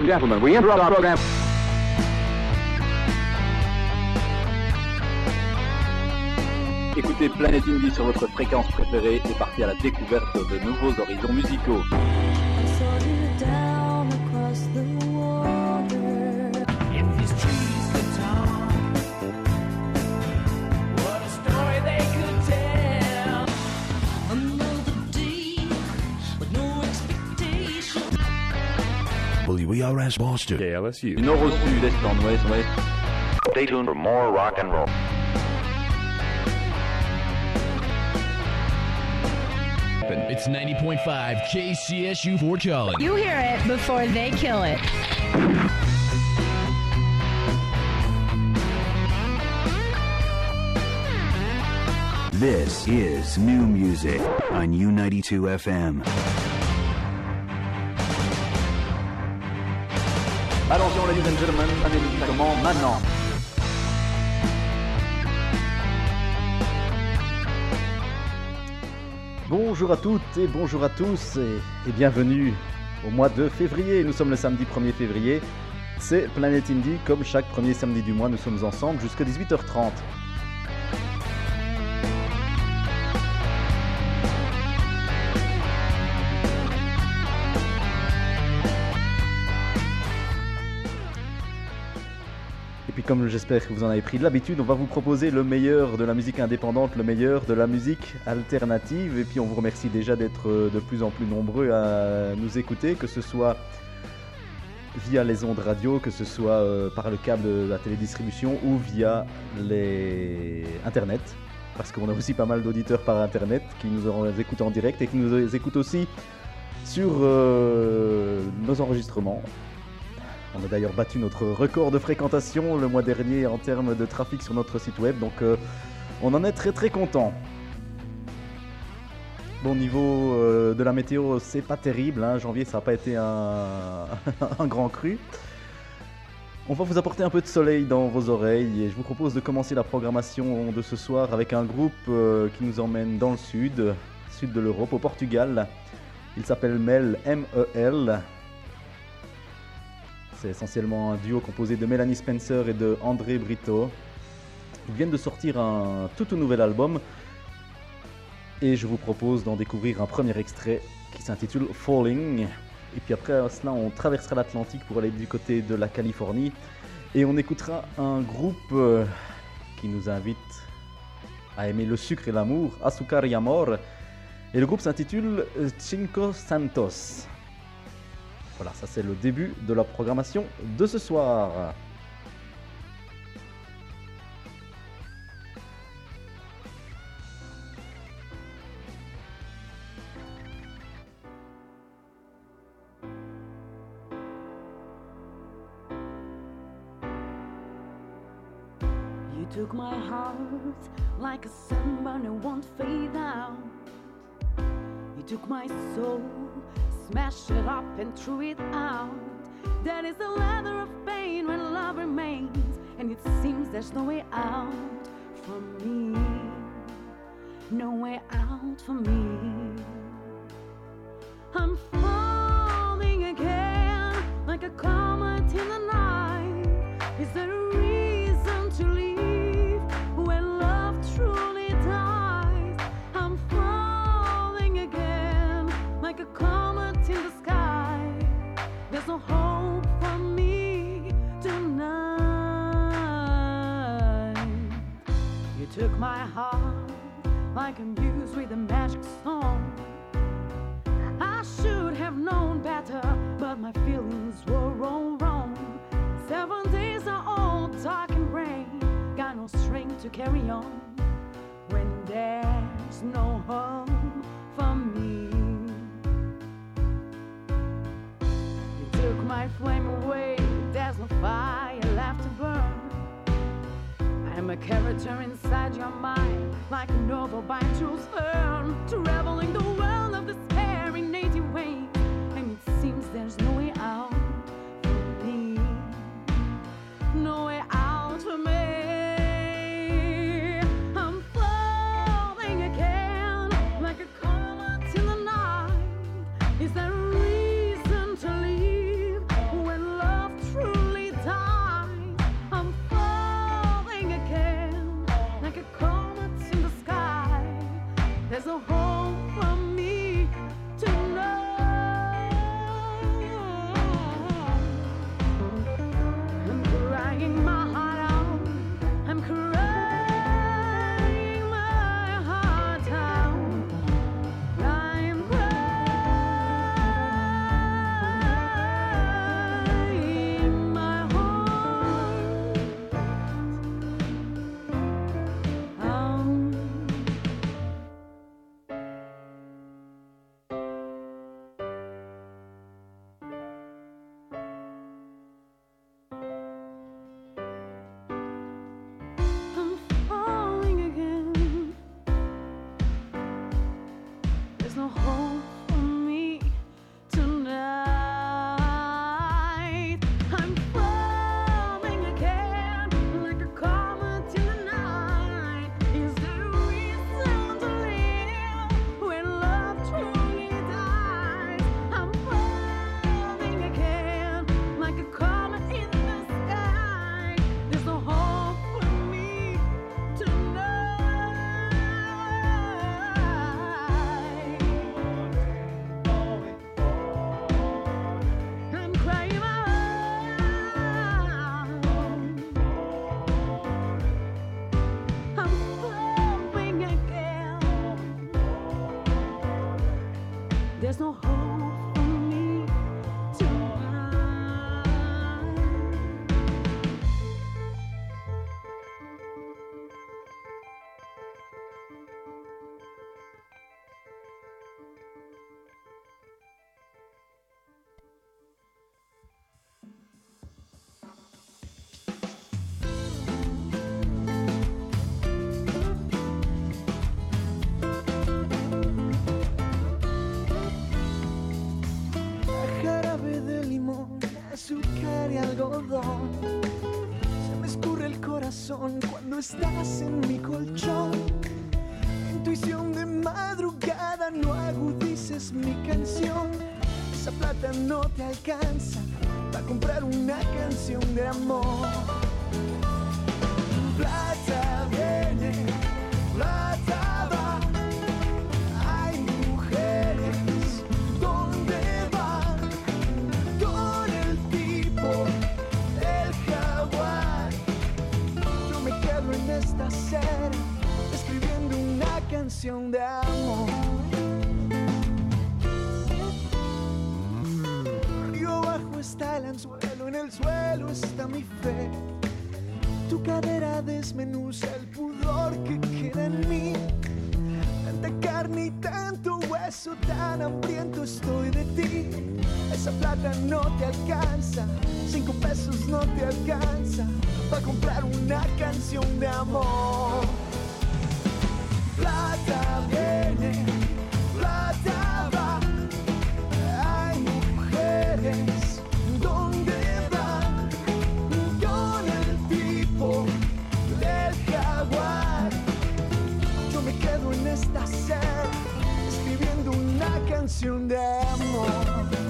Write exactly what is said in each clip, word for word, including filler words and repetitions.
and gentlemen, we interrupt our program. Écoutez Planet Indie sur votre fréquence préférée et partez à la découverte de nouveaux horizons musicaux. W R S Boston. K L S U. Du nord au sud, est en ouest, ouest. Stay tuned for more rock and roll. It's ninety point five K C S U Fort Collins. You hear it before they kill it. This is new music on U ninety-two F M. Attention, ladies and gentlemen, ça commence maintenant. Bonjour à toutes et bonjour à tous et, et bienvenue au mois de février. Nous sommes le samedi premier février. C'est Planet Indie. Comme chaque premier samedi du mois, nous sommes ensemble jusqu'à dix-huit heures trente. Et puis comme j'espère que vous en avez pris de l'habitude, on va vous proposer le meilleur de la musique indépendante, le meilleur de la musique alternative. Et puis on vous remercie déjà d'être de plus en plus nombreux à nous écouter, que ce soit via les ondes radio, que ce soit euh, par le câble de la télédistribution ou via les Internet. Parce qu'on a aussi pas mal d'auditeurs par Internet qui nous écoutent en direct et qui nous écoutent aussi sur euh, nos enregistrements. On a d'ailleurs battu notre record de fréquentation le mois dernier en termes de trafic sur notre site web, donc euh, on en est très très content. Bon, au niveau euh, de la météo, c'est pas terrible, hein. Janvier ça n'a pas été un, un grand cru. On va vous apporter un peu de soleil dans vos oreilles et je vous propose de commencer la programmation de ce soir avec un groupe euh, qui nous emmène dans le sud, sud de l'Europe, au Portugal. Il s'appelle Mel, M E L. C'est essentiellement un duo composé de Mélanie Spencer et de André Brito. Ils viennent de sortir un tout, tout nouvel album et je vous propose d'en découvrir un premier extrait qui s'intitule Falling. Et puis après cela, on traversera l'Atlantique pour aller du côté de la Californie et on écoutera un groupe qui nous invite à aimer le sucre et l'amour, Azúcar y Amor. Et le groupe s'intitule Cinco Santos. Voilà, ça c'est le début de la programmation de ce soir. You took my heart like a sunburn that won't fade out. You took my soul, smashed it up and threw it out. That is the ladder of pain when love remains, and it seems there's no way out for me. No way out for me. I'm falling again like a comet in the night. Is there a reason to leave when love truly dies? I'm falling again like a comet in the sky. There's no hope for me tonight. You took my heart like a muse with a magic song. I should have known better, but my feelings were all wrong. Seven days are all dark and gray, got no strength to carry on when there's no hope for me. You took my flame away, there's no fire left to burn. I'm a character inside your mind, like a novel by Jules Verne, traveling the world of despair in eighty ways, and it seems there's no way out for me, no way out for me. I'm falling again like a comet in the night. Is there a reason to leave when love azúcar y algodón. Se me escurre el corazón cuando estás en mi colchón. Intuición de madrugada, no agudices mi canción. Esa plata no te alcanza para comprar una canción de amor. Plata viene, plata va. Hay mujeres, ¿dónde van? Con el tipo, el jaguar. Yo me quedo en esta acera escribiendo una canción de amor. Río abajo está el anzuelo, en el suelo está mi fe. Tu cadera desmenuza el pudor que queda en mí. Tanta carne y tanto hueso, tan hambriento estoy de ti. Esa plata no te alcanza, cinco pesos no te alcanza para comprar una canción de amor. Plata viene, plata va. Hay mujeres, ¿dónde van? Con el tipo del jaguar. Yo me quedo en esta acera escribiendo una canción de amor.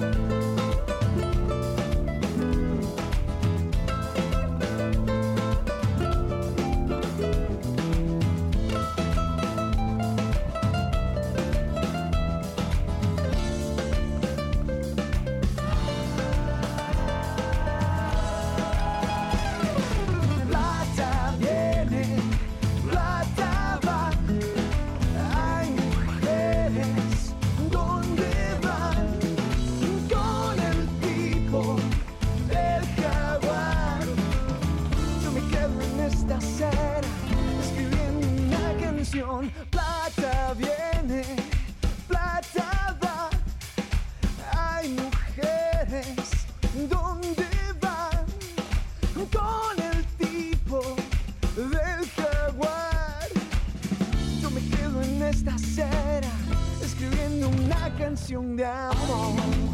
Plata viene, plata va. Hay mujeres, ¿dónde van? Con el tipo del jaguar. Yo me quedo en esta acera escribiendo una canción de amor.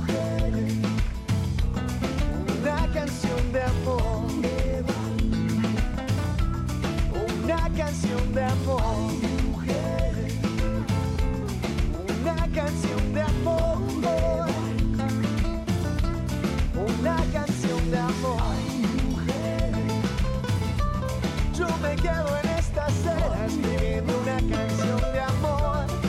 Una canción de amor. Una canción de amor. Una canción de amor, una canción de amor. Yo me quedo en esta acera escribiendo una canción de amor.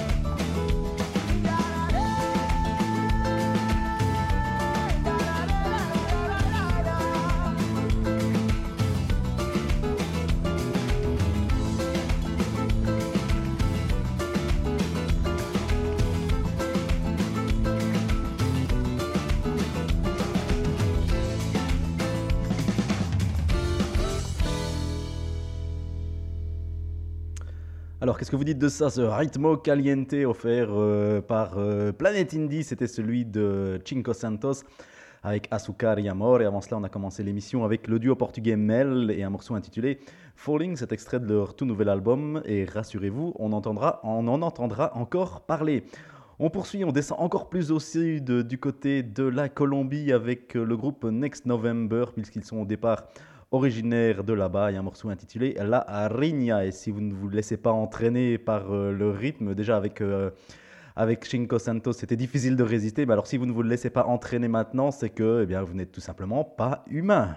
Alors, qu'est-ce que vous dites de ça, ce Ritmo Caliente offert euh, par euh, Planet Indie? C'était celui de Cinco Santos avec Azúcar y Amor. Et avant cela, on a commencé l'émission avec le duo portugais Mel et un morceau intitulé Falling, cet extrait de leur tout nouvel album. Et rassurez-vous, on, entendra, on en entendra encore parler. On poursuit, on descend encore plus au sud du côté de la Colombie avec le groupe Next November, puisqu'ils sont au départ originaire de là-bas. Il y a un morceau intitulé La Riña. Et si vous ne vous laissez pas entraîner par euh, le rythme, déjà avec, euh, avec Cinco Santos, c'était difficile de résister. Mais alors si vous ne vous laissez pas entraîner maintenant, c'est que eh bien, vous n'êtes tout simplement pas humain.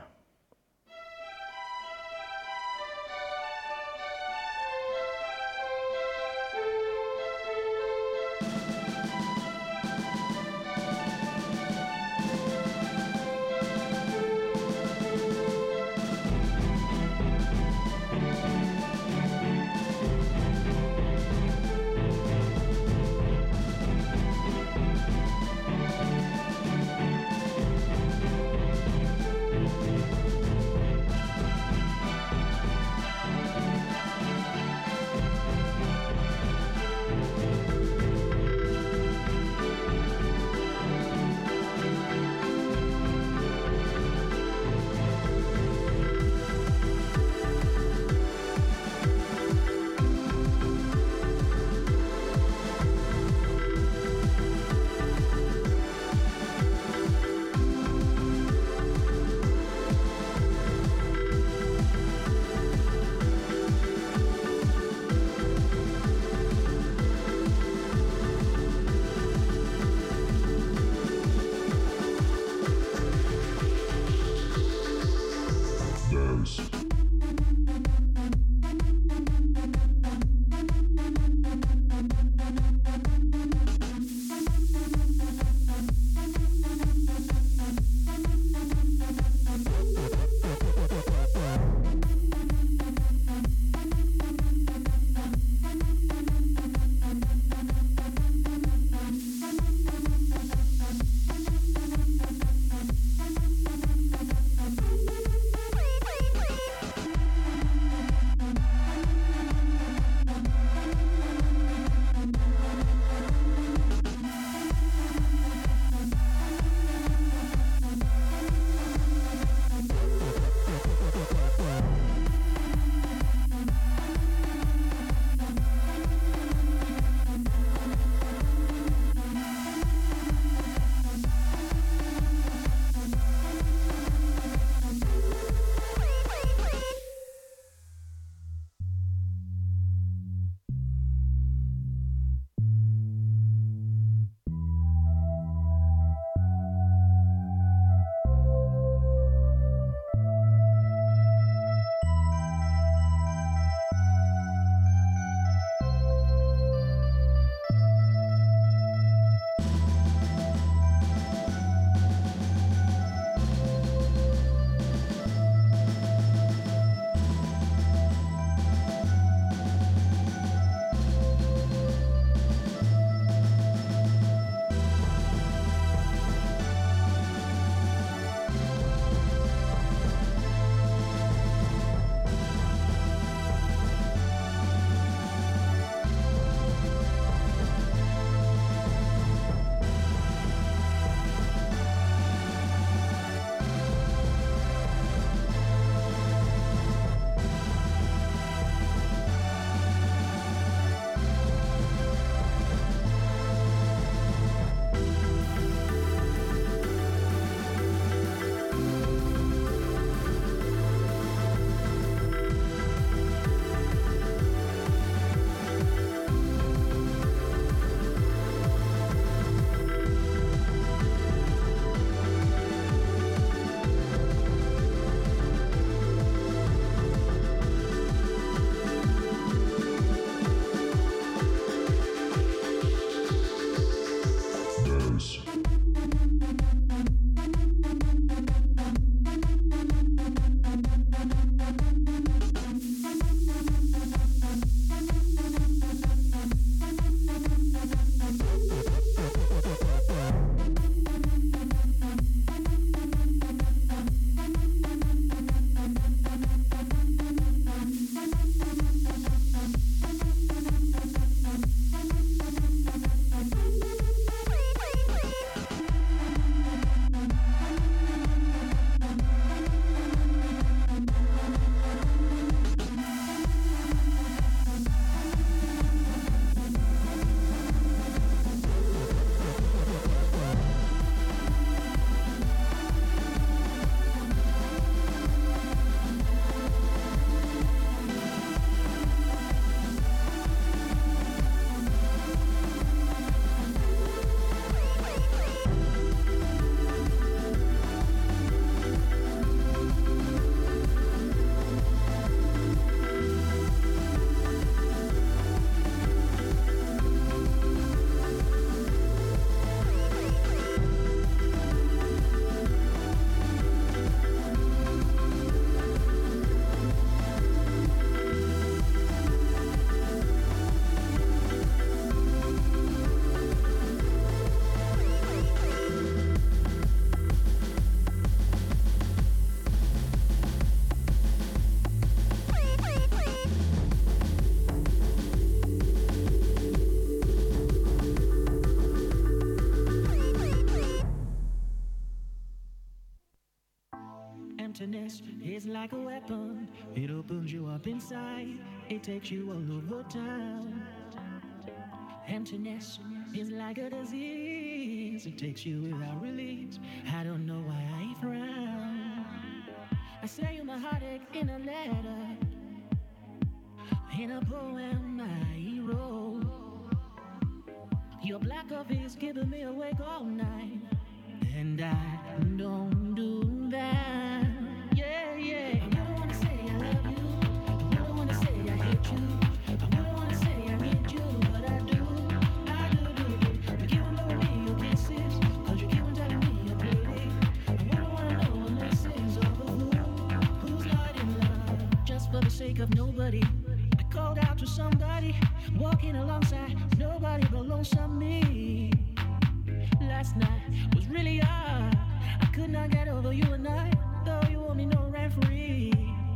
Emptiness is like a weapon. It opens you up inside. It takes you all over town. Emptiness is like a disease. It takes you without release. I don't know why I frown. I say you my heartache in a letter, in a poem I wrote. Your black coffee is keeping me awake all night, and I don't do that. Yeah, yeah. I don't wanna say I love you. I don't wanna say I hate you. I don't wanna say I need you, but I do. I do, do, do. You keep on blowing me your kisses, cause you keep on telling me you're pretty. I don't wanna know when this is over. Who, who's not in love? Just for the sake of nobody, I called out to somebody, walking alongside nobody but lonesome me. Last night was really hard. I could not get over you and I, though you owe me no referee.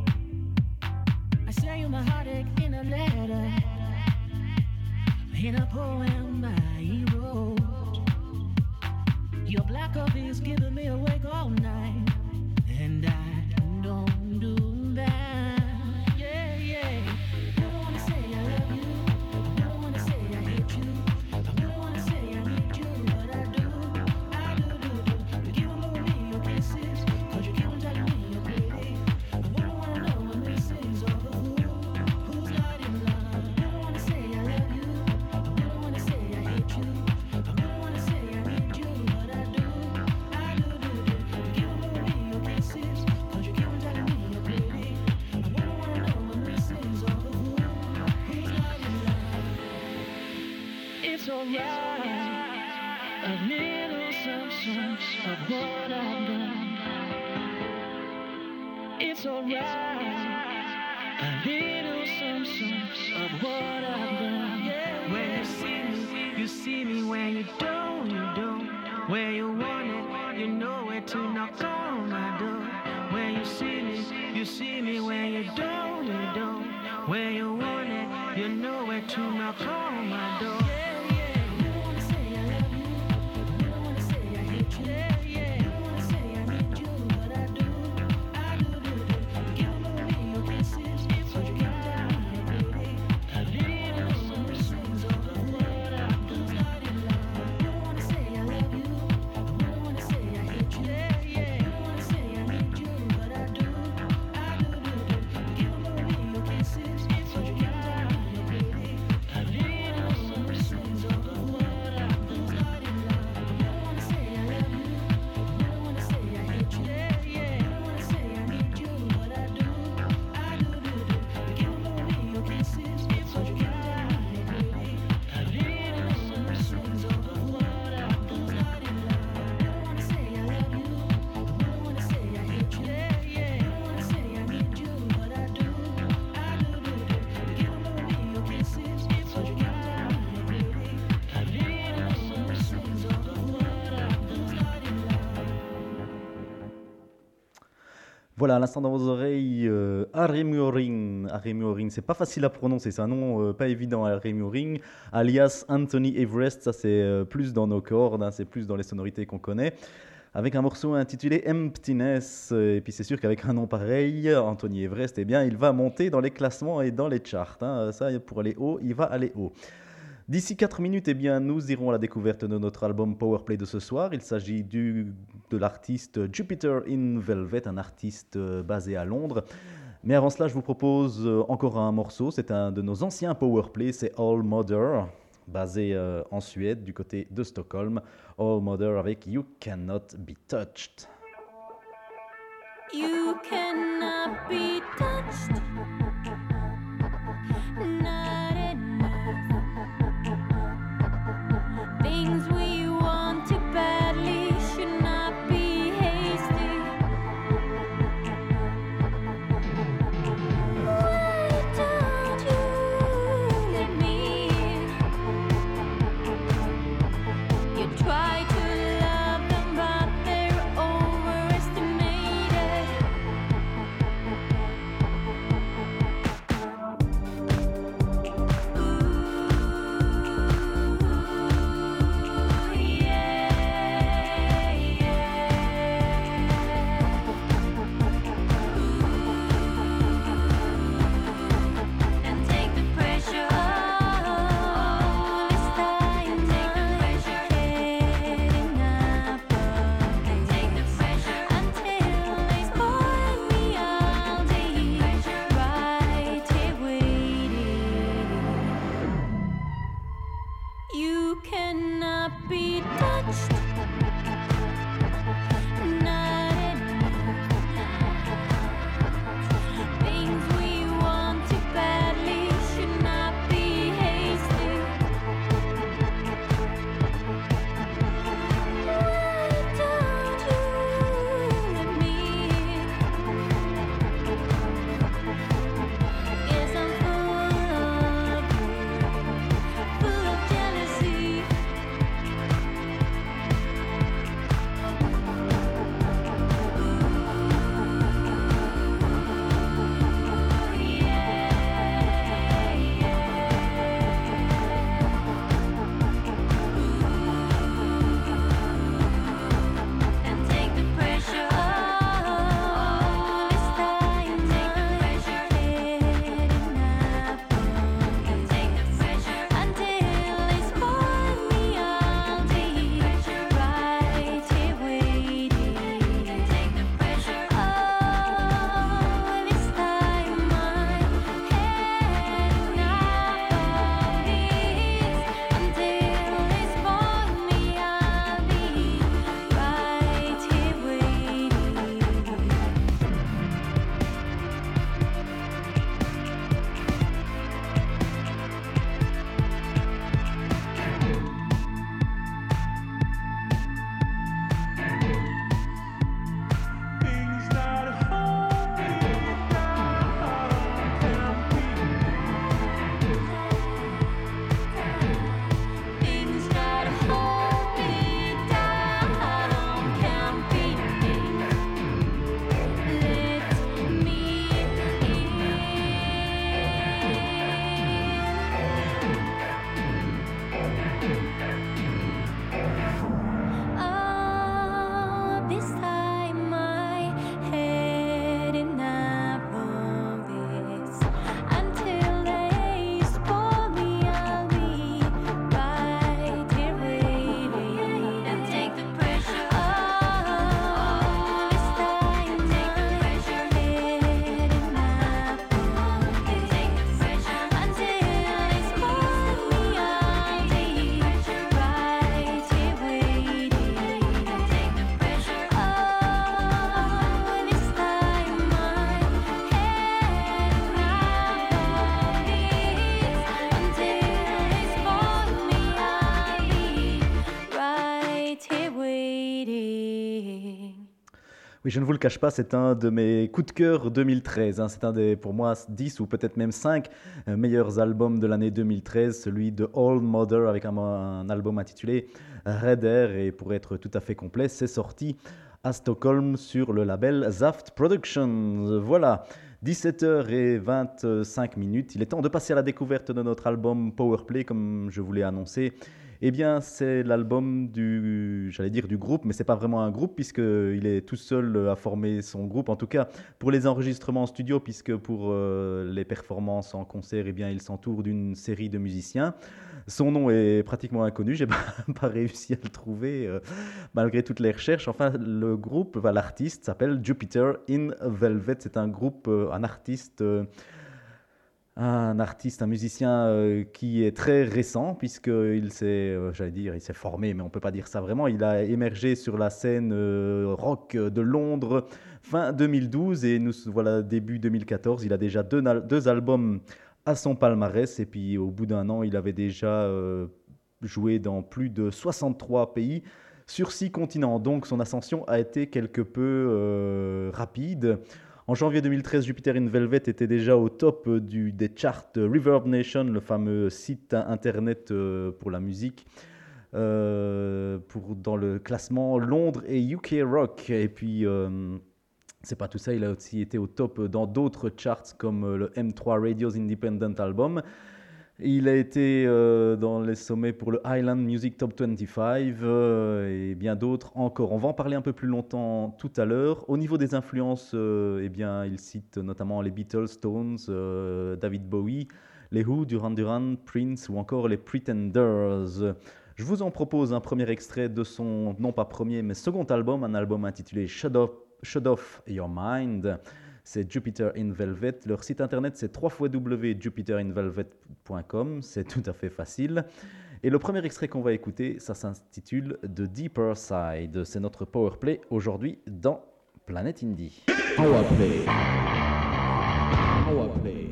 I say you my heartache in a letter, in a poem I wrote. Your black coffee is keeping me awake all night, and I don't do that. Yeah, yeah. I don't wanna say I love you. I don't wanna say I hate you. I don't wanna say I need you, but I do. I do, do, do. You keep on blowing me your kisses, cause you keep on telling me you're pretty. I don't wanna know when this is over. Who, who's not in love? I don't wanna say I love you. I don't wanna say I hate you. I don't wanna say I need you, but I do. I do, do, do. You keep on blowing me your kisses, cause you keep on telling me you're pretty. I don't wanna know when this is over. Who, who's not in love? It's alright. A little something of what I've done. It's alright. A little something of what I've done. When you see me, you see me. When you don't, you don't. Where you want it, you know where to knock on my door. When you see me, you see me. When you don't, you don't. Where you want it, you know where to knock on my door. Voilà, à l'instant dans vos oreilles, euh, Harry Muring. Harry Muring, c'est pas facile à prononcer, c'est un nom euh, pas évident, Harry Muring, alias Anthony Everest. Ça, c'est euh, plus dans nos cordes, hein, c'est plus dans les sonorités qu'on connaît. Avec un morceau intitulé Emptiness. Et puis c'est sûr qu'avec un nom pareil, Anthony Everest, eh bien, il va monter dans les classements et dans les charts. Hein. Ça, pour aller haut, il va aller haut. D'ici quatre minutes, eh bien, nous irons à la découverte de notre album Powerplay de ce soir. Il s'agit du, de l'artiste Jupiter in Velvet, un artiste euh, basé à Londres. Mais avant cela, je vous propose euh, encore un morceau. C'est un de nos anciens Powerplay, c'est All Mother, basé euh, en Suède, du côté de Stockholm. All Mother avec You Cannot Be Touched. You cannot be touched. Not enough. Things we want too badly should not be hasty. Why don't you let me? You try to love them, but they're overestimated. Oui, je ne vous le cache pas, c'est un de mes coups de cœur deux mille treize. Hein. C'est un des, pour moi, dix ou peut-être même cinq euh, meilleurs albums de l'année deux mille treize, celui de Old Mother avec un, un album intitulé Red Air. Et pour être tout à fait complet, c'est sorti à Stockholm sur le label Zaft Productions. Voilà, dix-sept heures vingt-cinq minutes. Il est temps de passer à la découverte de notre album Powerplay, comme je vous l'ai annoncé. Eh bien, c'est l'album du, j'allais dire du groupe, mais c'est pas vraiment un groupe puisqu'il est tout seul à former son groupe. En tout cas, pour les enregistrements en studio, puisque pour euh, les performances en concert, eh bien, il s'entoure d'une série de musiciens. Son nom est pratiquement inconnu, j'ai pas, pas réussi à le trouver euh, malgré toutes les recherches. Enfin, le groupe, enfin, l'artiste s'appelle Jupiter in Velvet. C'est un groupe, euh, un artiste. Euh, Un artiste, un musicien euh, qui est très récent puisqu'il s'est, euh, j'allais dire, il s'est formé, mais on ne peut pas dire ça vraiment. Il a émergé sur la scène euh, rock de Londres fin deux mille douze et nous voilà début deux mille quatorze. Il a déjà deux, deux albums à son palmarès et puis au bout d'un an, il avait déjà euh, joué dans plus de soixante-trois pays sur six continents. Donc son ascension a été quelque peu euh, rapide. En janvier deux mille treize, Jupiter in Velvet était déjà au top du, des charts Reverb Nation, le fameux site internet euh, pour la musique, euh, pour, dans le classement Londres et U K Rock. Et puis, euh, c'est pas tout ça, il a aussi été au top dans d'autres charts comme le M trois Radio's Independent Album. Il a été euh, dans les sommets pour le Highland Music Top vingt-cinq euh, et bien d'autres encore. On va en parler un peu plus longtemps tout à l'heure. Au niveau des influences, euh, eh bien, il cite notamment les Beatles, Stones, euh, David Bowie, les Who, Duran Duran, Prince ou encore les Pretenders. Je vous en propose un premier extrait de son, non pas premier, mais second album, un album intitulé Shut Off, Shut Off Your Mind. C'est Jupiter in Velvet. Leur site internet, c'est w w w point jupiter in velvet point com. C'est tout à fait facile. Et le premier extrait qu'on va écouter, ça s'intitule The Deeper Side. C'est notre Powerplay aujourd'hui dans Planet Indie. Powerplay. Powerplay.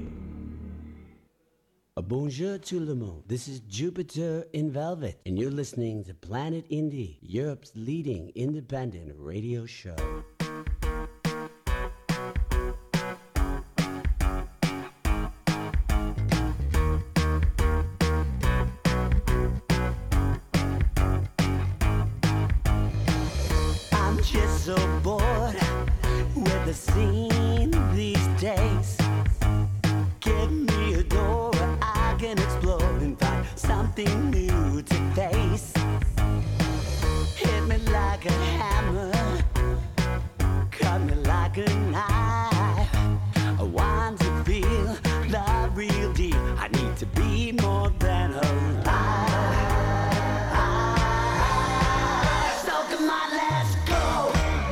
Bonjour tout le monde. This is Jupiter in Velvet, and you're listening to Planet Indie, Europe's leading independent radio show. So bored with the scene these days. Give me a door where I can explore and find something new to face. Hit me like a hammer, cut me like a knife. I want to feel the real deal. I need to be more than alive. So come on, let's go.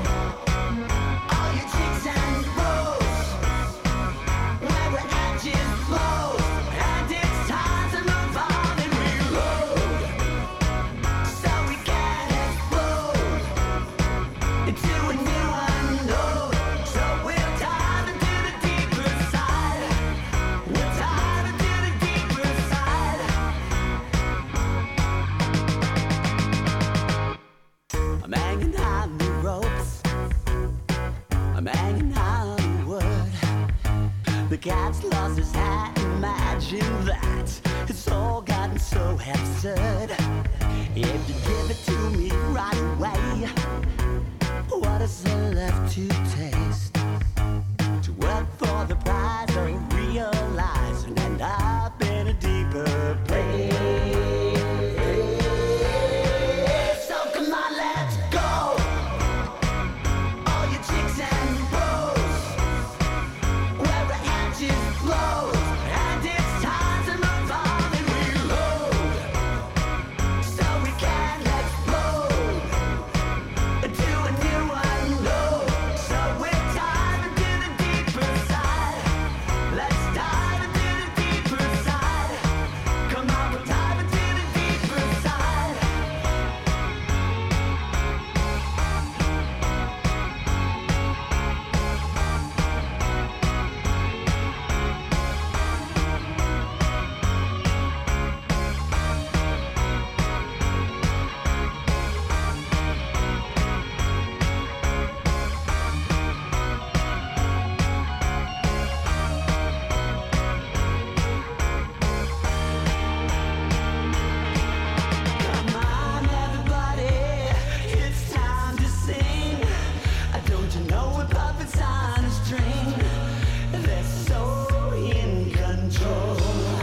The cat's lost his hat, imagine that. It's all gotten so absurd. If you give it to me right away, what is there left to taste? To work for the prize of realizing and end up in a deeper place. So come on, let's go. All you chicks and bros, where the hatches close, and it's time to move on and reload, so we can explode to a new unknown. So we're diving to the deeper side. Let's dive into the know we're puppets on a string. They're so in control.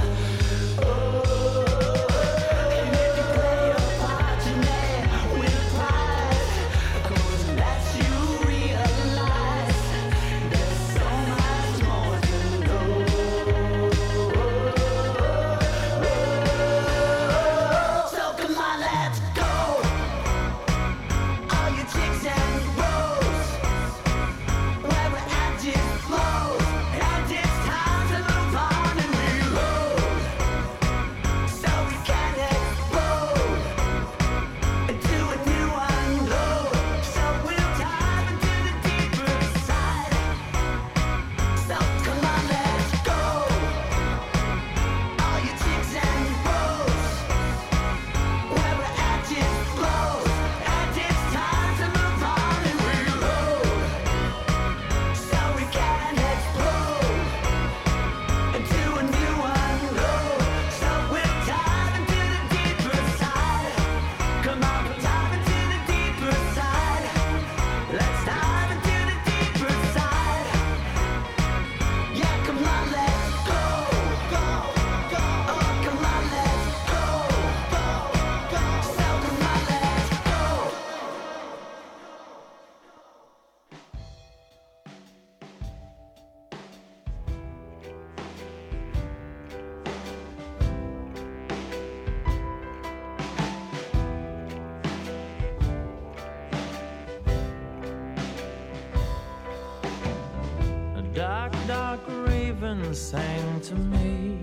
Dark, dark raven sang to me,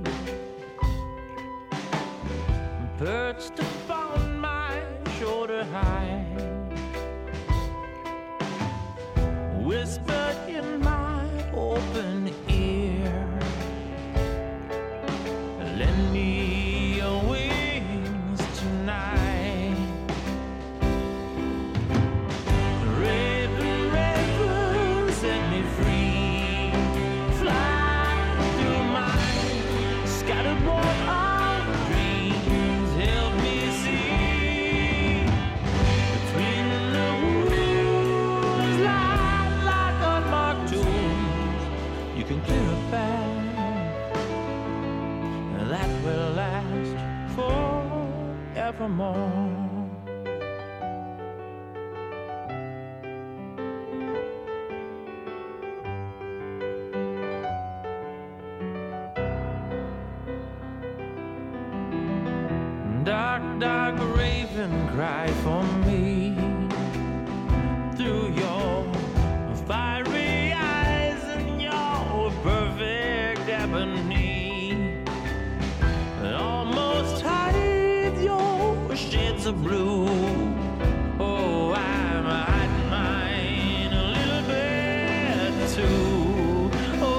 perched upon my shoulder high, whispered in my open ear, lend me your wings tonight. Raven, raven, set me free. Forevermore. Dark, dark raven, cry for me through your fiery eyes and your perfect ebony, almost hide your shades of blue. Oh, I'm hiding mine a little bit too.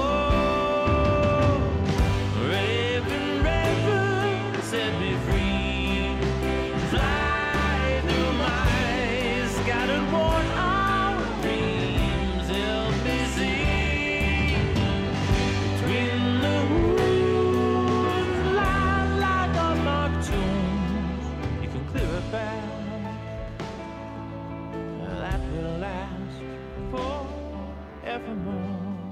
Oh, raven, raven, set me free. Fly through my scattered worn out dreams. Help me see between the woods, lie like unmarked tombs. You can clear it back. That will last forevermore.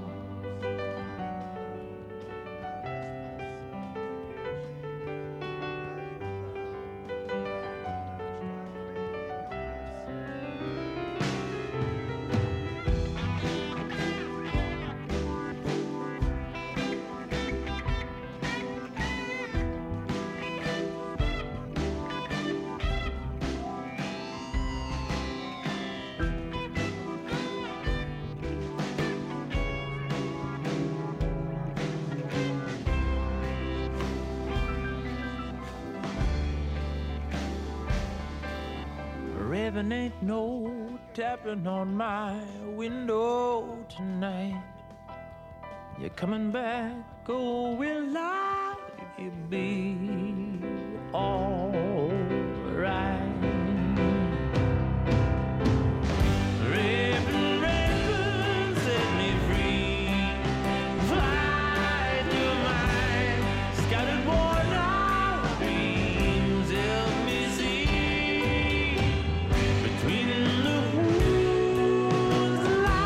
Raven, ain't no tapping on my window tonight. You're coming back, oh, will I be all right? Raven, raven, set me free. Fly through my scattered worn out dreams. Help me see between the woods, lie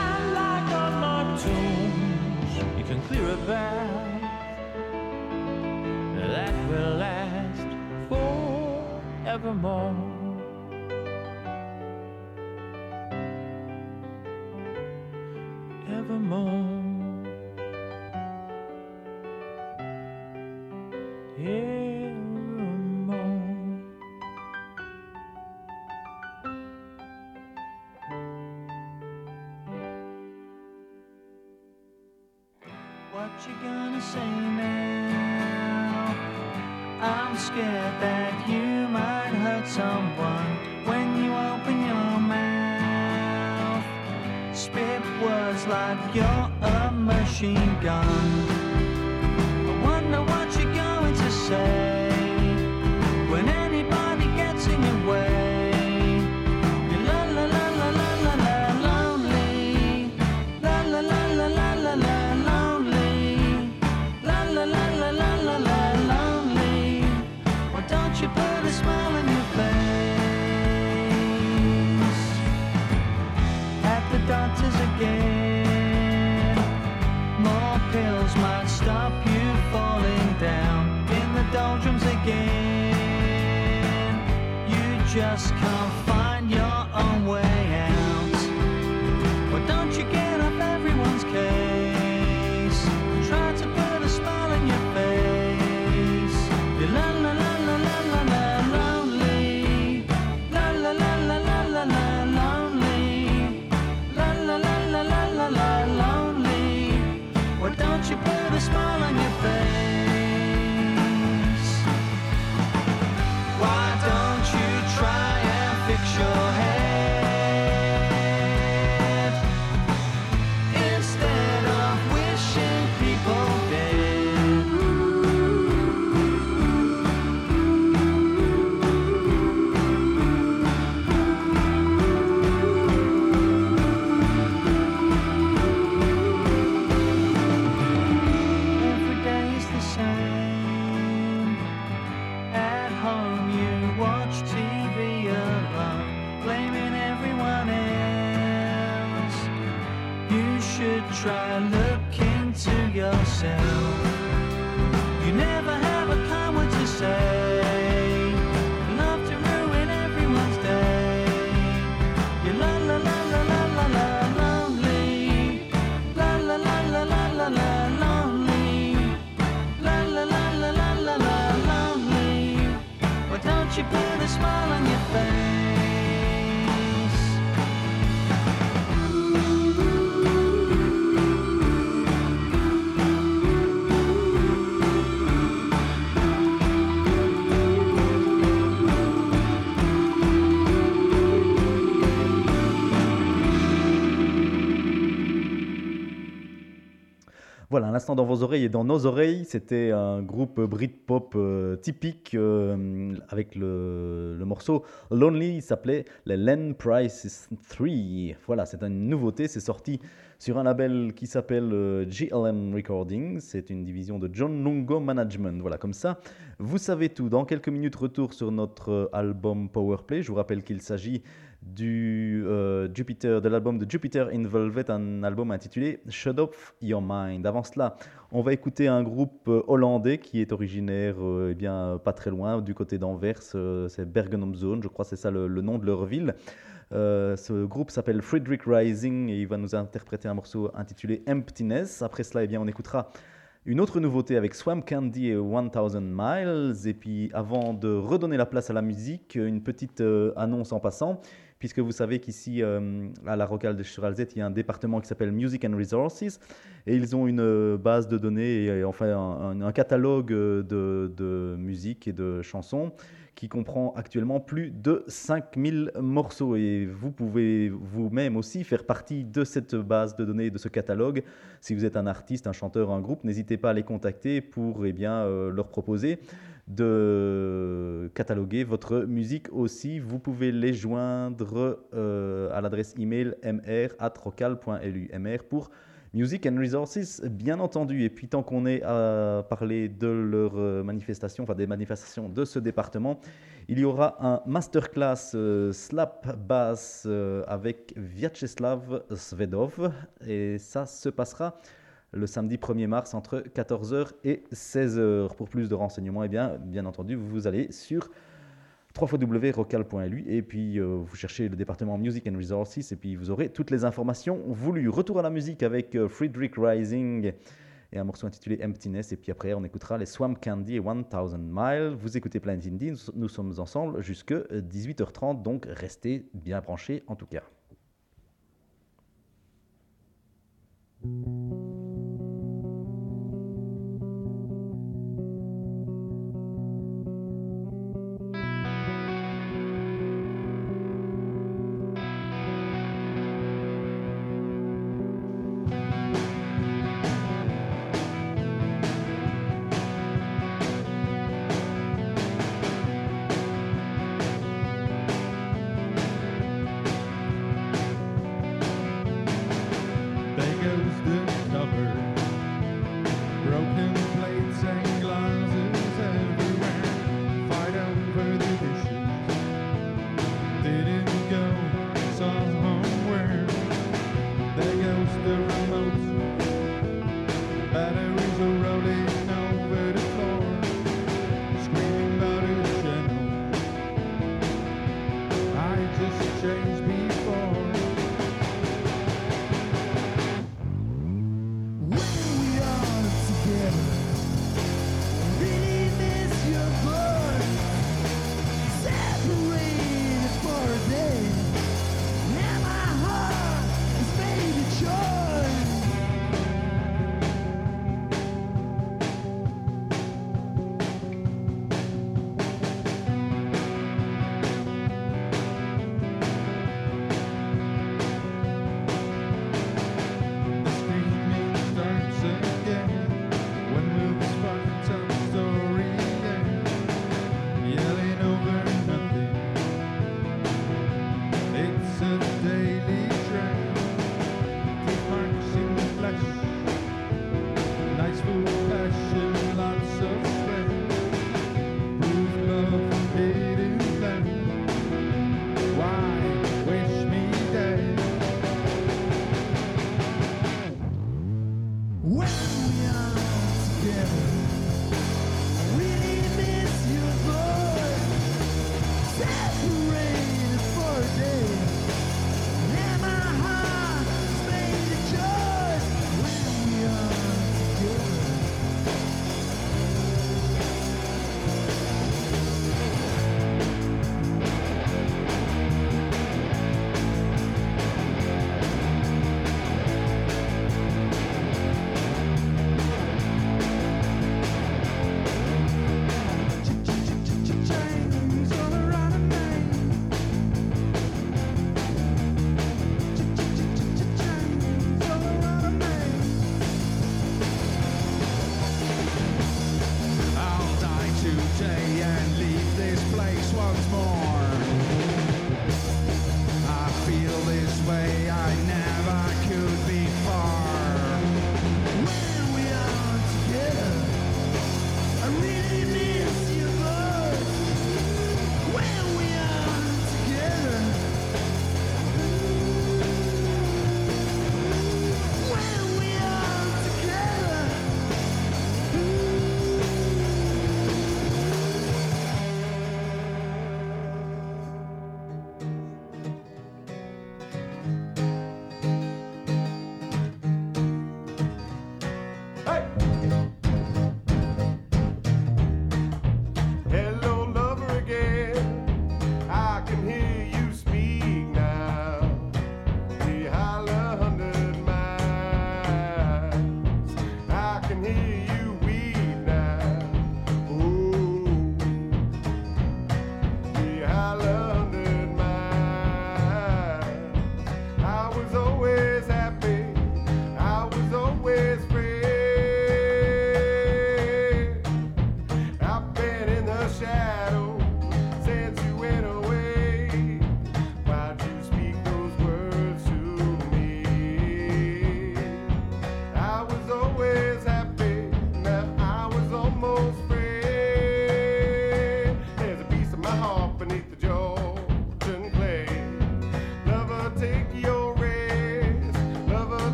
evermore. Evermore. What you gonna say now? I'm scared that you might hurt someone when you open your mouth. Spit words like you're a machine gun. I wonder what you're going to say when anybody gets in your way. You're la la la la la la la lonely. La la la la la la la lonely. La la la la la la la lonely. Why don't you put a smile on your face? At the doctor's again. More pills might stop you falling down in the doldrums again. You just can't find your own way out. Why don't you get off everyone's case? Try to put a smile on your face. You're la la la la la la la lonely. La la la la la la la lonely. La la la la la la la lonely. Why don't you put a smile on your face? Why don't you try and fix your head instead of wishing people dead? Every day is the same. At home you watch T V alone, blaming everyone else. You should try looking to yourself. You never have a kind word to say. Love to ruin everyone's day. You're la la la la la la la lonely. La la la la la la la lonely. La la la la la la la lonely. Why don't you put a smile on your face? Voilà, un instant dans vos oreilles et dans nos oreilles, c'était un groupe Britpop euh, typique euh, avec le, le morceau Lonely, il s'appelait les Len Price trois. Voilà, c'est une nouveauté, c'est sorti sur un label qui s'appelle euh, G L M Recordings, c'est une division de John Lungo Management. Voilà, comme ça, vous savez tout. Dans quelques minutes, retour sur notre album Powerplay. Je vous rappelle qu'il s'agit du euh, Jupiter, de l'album de Jupiter in Velvet, un album intitulé Shut Off Your Mind. Avant cela, on va écouter un groupe euh, hollandais qui est originaire, euh, eh bien, pas très loin, du côté d'Anvers, euh, c'est Bergen op Zoom, je crois que c'est ça le, le nom de leur ville. Euh, ce groupe s'appelle Frederick Rising et il va nous interpréter un morceau intitulé Emptiness. Après cela, eh bien, on écoutera une autre nouveauté avec Swamp Candy et one thousand miles. Et puis, avant de redonner la place à la musique, une petite euh, annonce en passant. Puisque vous savez qu'ici, euh, à la Rocale de Suralzette, il y a un département qui s'appelle Music and Resources, et ils ont une euh, base de données, et, enfin un, un catalogue de, de musique et de chansons qui comprend actuellement plus de cinq mille morceaux. Et vous pouvez vous-même aussi faire partie de cette base de données, de ce catalogue. Si vous êtes un artiste, un chanteur, un groupe, n'hésitez pas à les contacter pour eh bien, euh, leur proposer de cataloguer votre musique aussi. Vous pouvez les joindre euh, à l'adresse email m r arobase rocal point l u, M R pour Music and Resources, bien entendu. Et puis tant qu'on est à parler de leurs manifestations, enfin des manifestations de ce département, il y aura un masterclass euh, slap bass euh, avec Vyacheslav Svedov, et ça se passera le samedi premier mars entre quatorze heures et seize heures. Pour plus de renseignements, eh bien, bien entendu, vous allez sur w w w point rockal point l u et puis euh, vous cherchez le département Music and Resources et puis vous aurez toutes les informations voulues. Retour à la musique avec euh, Friedrich Rising et un morceau intitulé Emptiness, et puis après on écoutera les Swamp Candy et one thousand Mile. Vous écoutez Planet Indie, nous, nous sommes ensemble jusque dix-huit heures trente, donc restez bien branchés en tout cas.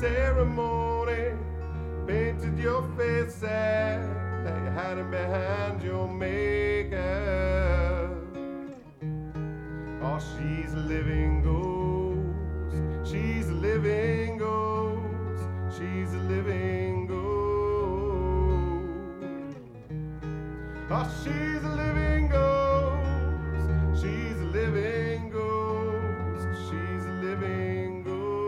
ceremony, painted your face sad, that you're hiding behind your makeup. Oh, she's a living ghost, she's a living ghost, she's a living ghost. Oh, she's a living ghost, she's a living ghost, she's a living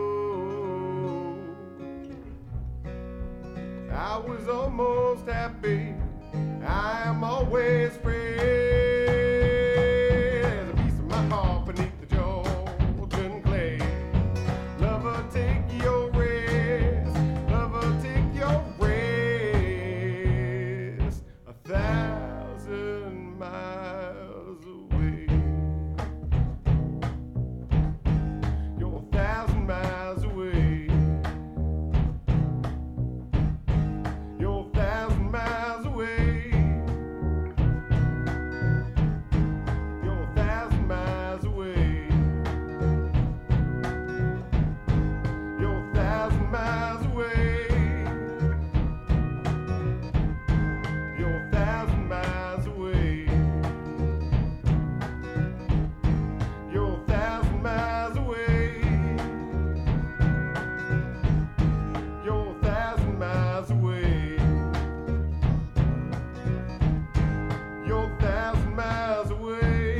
ghost. I was almost happy, I am always free. There's a piece of my heart beneath the Georgian clay. Lover, take your rest, lover, take your rest. A thousand miles away. You're a thousand miles away. You're a thousand miles away. You're a thousand miles away. You're a thousand miles away. You're a thousand miles away. You're a thousand miles away. You're a thousand miles away. You're a thousand miles away.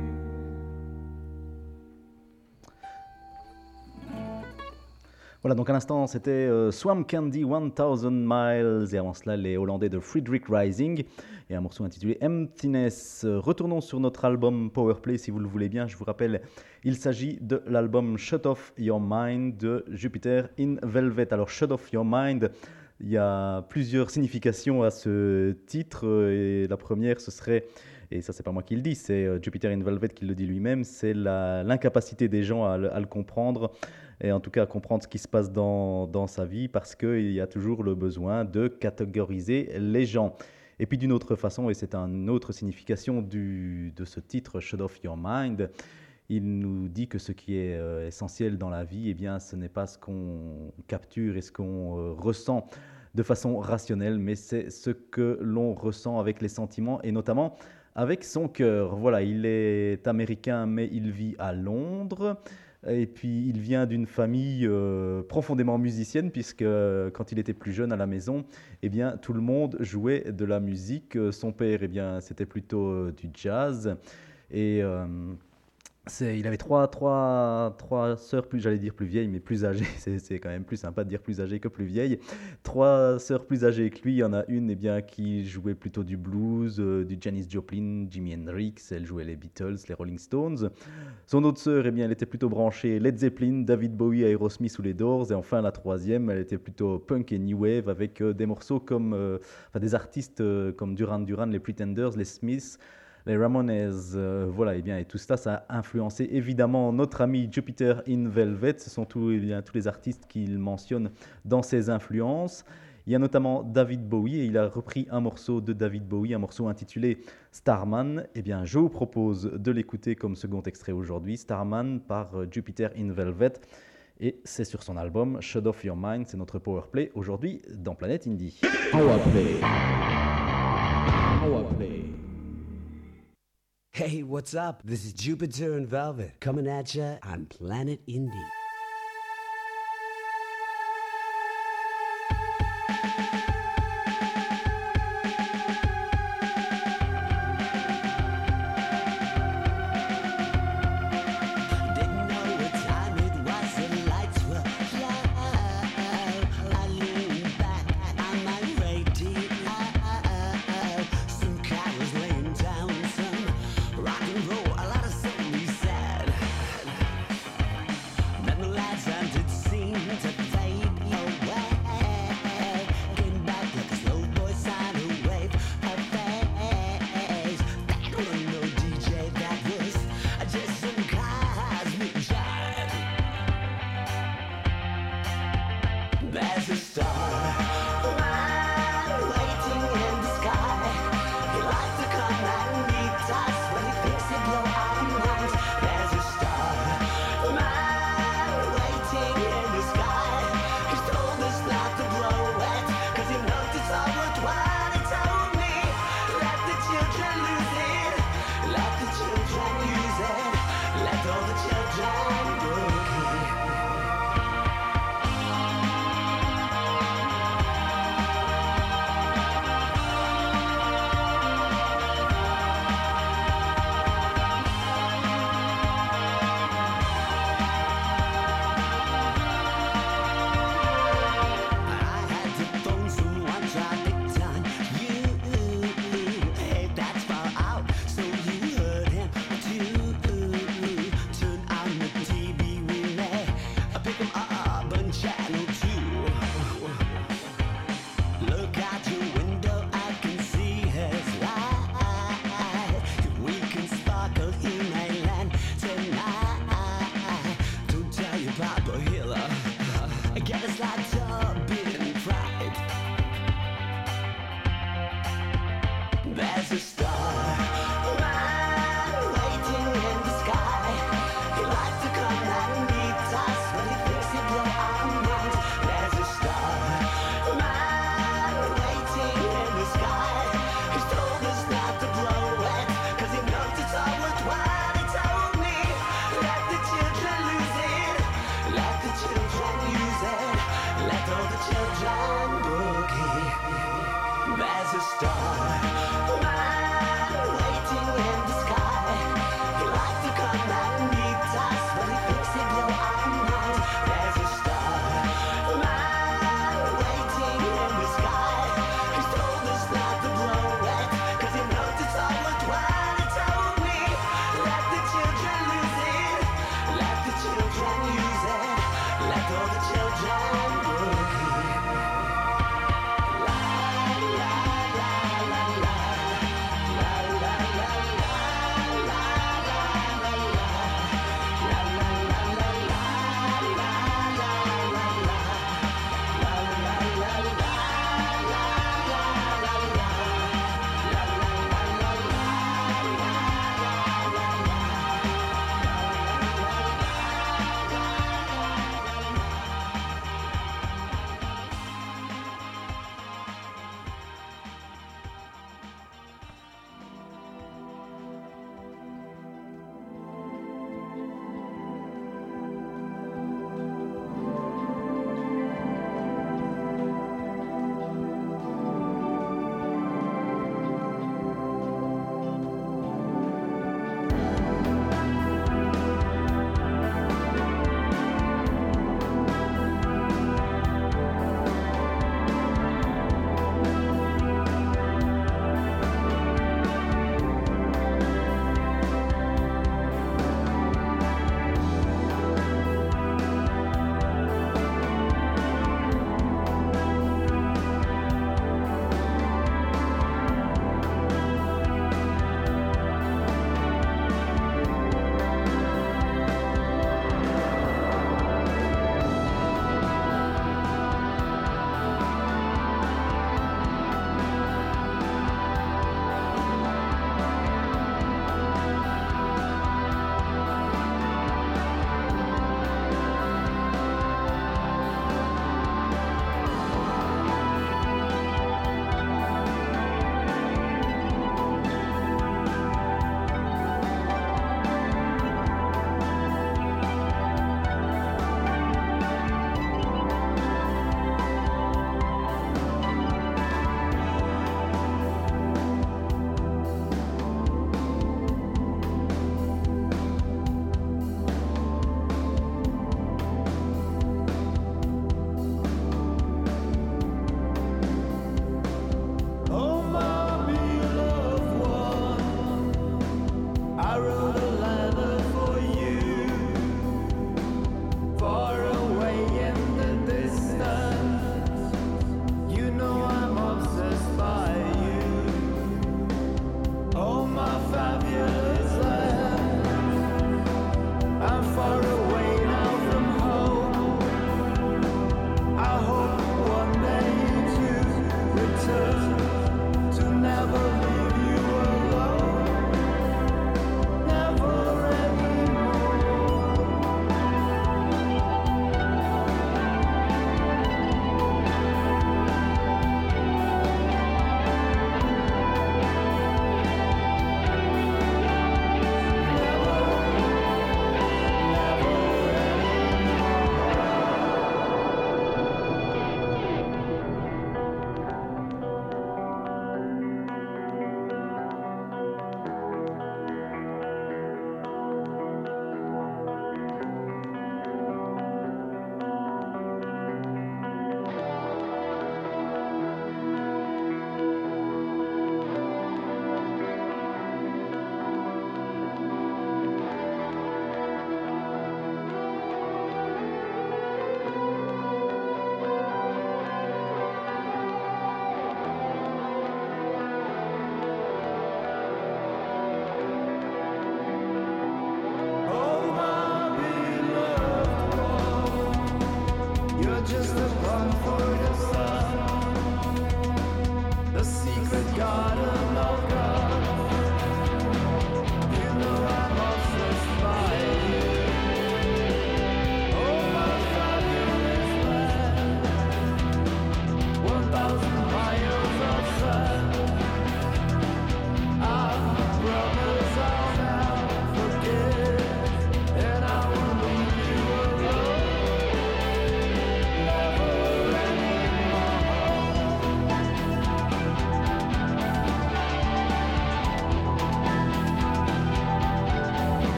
Voilà, donc à l'instant c'était euh, Swamp Candy one thousand miles et avant cela les Hollandais de Friedrich Rising et un morceau intitulé Emptiness. Euh, Retournons sur notre album Powerplay si vous le voulez bien. Je vous rappelle, il s'agit de l'album Shut Off Your Mind de Jupiter in Velvet. Alors Shut Off Your Mind, il y a plusieurs significations à ce titre euh, et la première ce serait, et ça c'est pas moi qui le dis, c'est euh, Jupiter in Velvet qui le dit lui-même, c'est la- l'incapacité des gens à le, à le comprendre et en tout cas à comprendre ce qui se passe dans, dans sa vie parce qu'il y a toujours le besoin de catégoriser les gens. Et puis d'une autre façon, et c'est une autre signification du, de ce titre Shut Off Your Mind, il nous dit que ce qui est euh, essentiel dans la vie, eh bien, ce n'est pas ce qu'on capture et ce qu'on euh, ressent de façon rationnelle, mais c'est ce que l'on ressent avec les sentiments et notamment avec son cœur. Voilà, il est américain, mais il vit à Londres. Et puis, il vient d'une famille euh, profondément musicienne, puisque euh, quand il était plus jeune à la maison, eh bien, tout le monde jouait de la musique. Euh, Son père, eh bien, c'était plutôt euh, du jazz. Et euh, c'est- il avait trois, trois, trois sœurs, plus, j'allais dire plus vieilles, mais plus âgées. C'est c'est quand même plus sympa de dire plus âgées que plus vieilles. Trois sœurs plus âgées que lui. Il y en a une eh bien, qui jouait plutôt du blues, euh, du Janis Joplin, Jimi Hendrix. Elle jouait les Beatles, les Rolling Stones. Son autre sœur, eh bien, elle était plutôt branchée Led Zeppelin, David Bowie, Aerosmith ou les Doors. Et enfin, la troisième, elle était plutôt punk et new wave avec euh, des morceaux comme, euh, enfin, des artistes euh, comme Duran Duran, les Pretenders, les Smiths, les Ramones. Euh, voilà, et bien, et tout cela, ça a influencé évidemment notre ami Jupiter in Velvet. Ce sont tous, eh bien, tous les artistes qu'il mentionne dans ses influences. Il y a notamment David Bowie et il a repris un morceau de David Bowie, un morceau intitulé Starman. Eh bien, je vous propose de l'écouter comme second extrait aujourd'hui, Starman par euh, Jupiter in Velvet. Et c'est sur son album Shut Off Your Mind, c'est notre Powerplay aujourd'hui dans Planète Indie. Powerplay. Powerplay. Hey, what's up? This is Jupiter and Velvet coming at ya on Planet Indie. Didn't know what time it was, the lights were low. I leaned back on my radio. Some cat was laying down some rock and roll, a lot of something he said. Then the lights did seem to fade away. Came back like a slow boy sine wave of face. That was no D J, that was just some cosmic jive. There's a star waiting in the sky. He likes to come and meet us when he thinks he'll blow our minds. There's a star waiting in the sky. He's forbidden pride. There's a star, man waiting in the sky. He likes to come and meet us, but he thinks he'll blow our minds. There's a star, man waiting in the sky. He's told us not to blow it, cause he knows it's all worthwhile. He told me, let the children lose it, let the children use it, let all the children boogie. There's a star, man waiting in the sky. He likes to come and meet us, but he thinks he'll blow our minds. There's a star, man waiting in the sky. He's told us not to blow it, cause he knows it's all worthwhile. He told me, let the children lose it, let the children use it, let all the children boogie. La la la la la.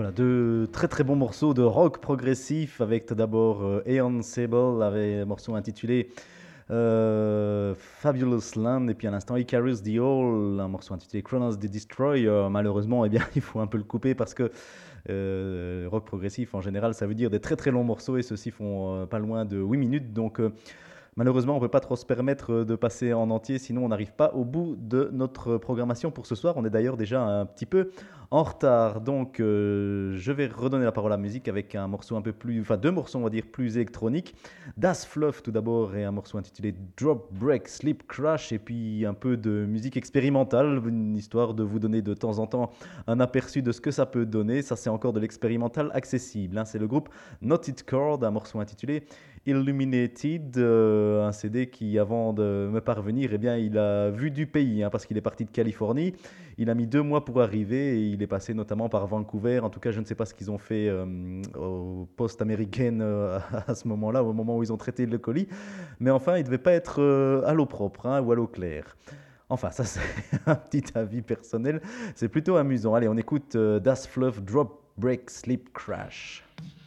Voilà, deux très très bons morceaux de rock progressif avec tout d'abord euh, Aeon Sable avec un morceau intitulé euh, Fabulous Land et puis à l'instant Icarus the All, un morceau intitulé Chronos the Destroyer. Malheureusement, eh bien, il faut un peu le couper parce que euh, rock progressif en général ça veut dire des très très longs morceaux et ceux-ci font euh, pas loin de huit minutes donc euh, malheureusement, on ne peut pas trop se permettre de passer en entier, sinon on n'arrive pas au bout de notre programmation pour ce soir. On est d'ailleurs déjà un petit peu en retard. Donc, euh, je vais redonner la parole à la musique avec un morceau un peu plus, enfin deux morceaux, on va dire, plus électroniques. Das Fluff tout d'abord et un morceau intitulé Drop, Break, Sleep, Crash et puis un peu de musique expérimentale, une histoire de vous donner de temps en temps un aperçu de ce que ça peut donner. Ça, c'est encore de l'expérimental accessible. Hein. C'est le groupe Knotted Chord, un morceau intitulé Illuminated, euh, un C D qui, avant de me parvenir, eh bien, il a vu du pays, hein, parce qu'il est parti de Californie. Il a mis deux mois pour arriver et il est passé notamment par Vancouver. En tout cas, je ne sais pas ce qu'ils ont fait euh, au poste américain euh, à ce moment-là, au moment où ils ont traité le colis. Mais enfin, il ne devait pas être euh, à l'eau propre, hein, ou à l'eau claire. Enfin, ça, c'est un petit avis personnel. C'est plutôt amusant. Allez, on écoute euh, Das Fluff, Drop, Break, Sleep, Crash.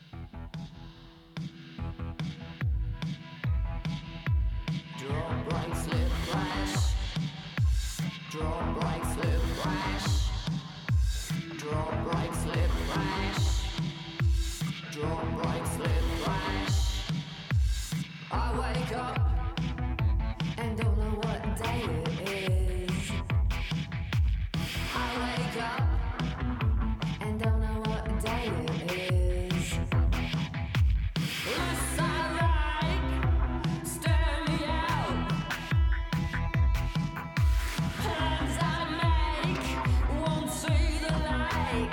Drop, break, slip, crash. Drop, break, slip, crash. Drop, break, slip, crash. Drop, break, slip, crash. I wake up and don't know what day it is. I wake up and don't know what day it is. Looks alright, stare me out. Plans I make won't see the light.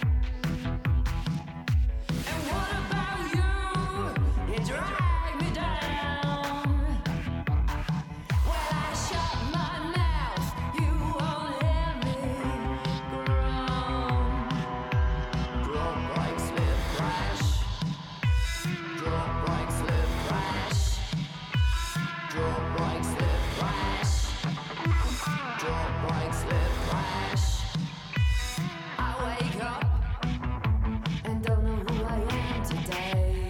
And what about you? You drag me down. Well, I shut my mouth, you won't hear me groan. Drop, break, slip, crash. Drop, break, slip, crash. Drop, break, slip, crash. Drop, break, slip, crash. I wake up and don't know who I am today.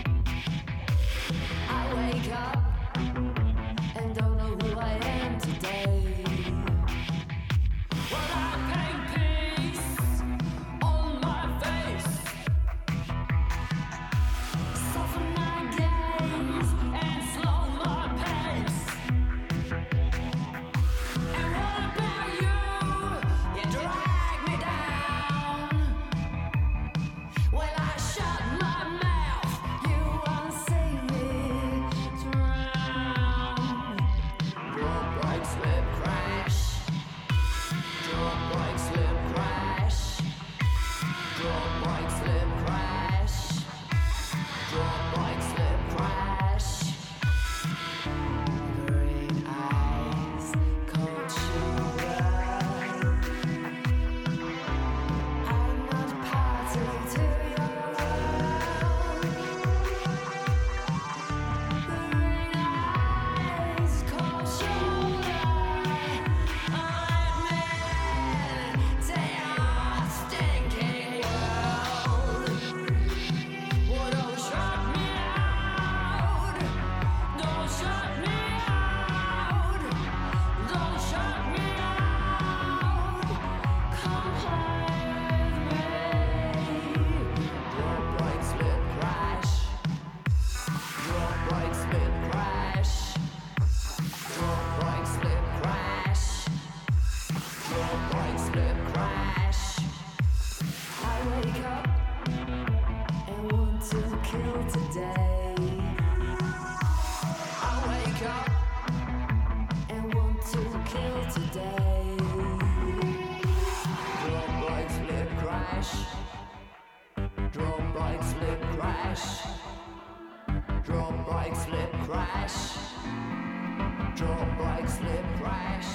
I wake up and don't know who I am today. Well, I paint peace on my face, soften my gaze and slow my pace. And what about you? You drag me down. Well, I shut my mouth, you won't see me drown. Drop, break, slip, crash. Drop, break, slip, crash. Drop, break, slip, crash. Drop, break, slip, crash. Green eyes, cold sugar. I'm not party to your world. Green eyes, cold sugar. Let me into your stinking world. Well, don't shut me out. Don't shut me out. Don't shut me out. Come play with me. Drop, break, slip, crash. Drop, break, slip, crash. Drop, break, slip, crash. Drop, break, slip, crash. I wake up and want to kill today. I wake up and want to kill today. Drop, break, slip, crash. Drop, break, slip, crash. Drop, break, slip, crash. Drop, break, slip, crash.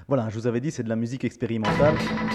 Voilà, je vous avais dit, c'est de la musique expérimentale.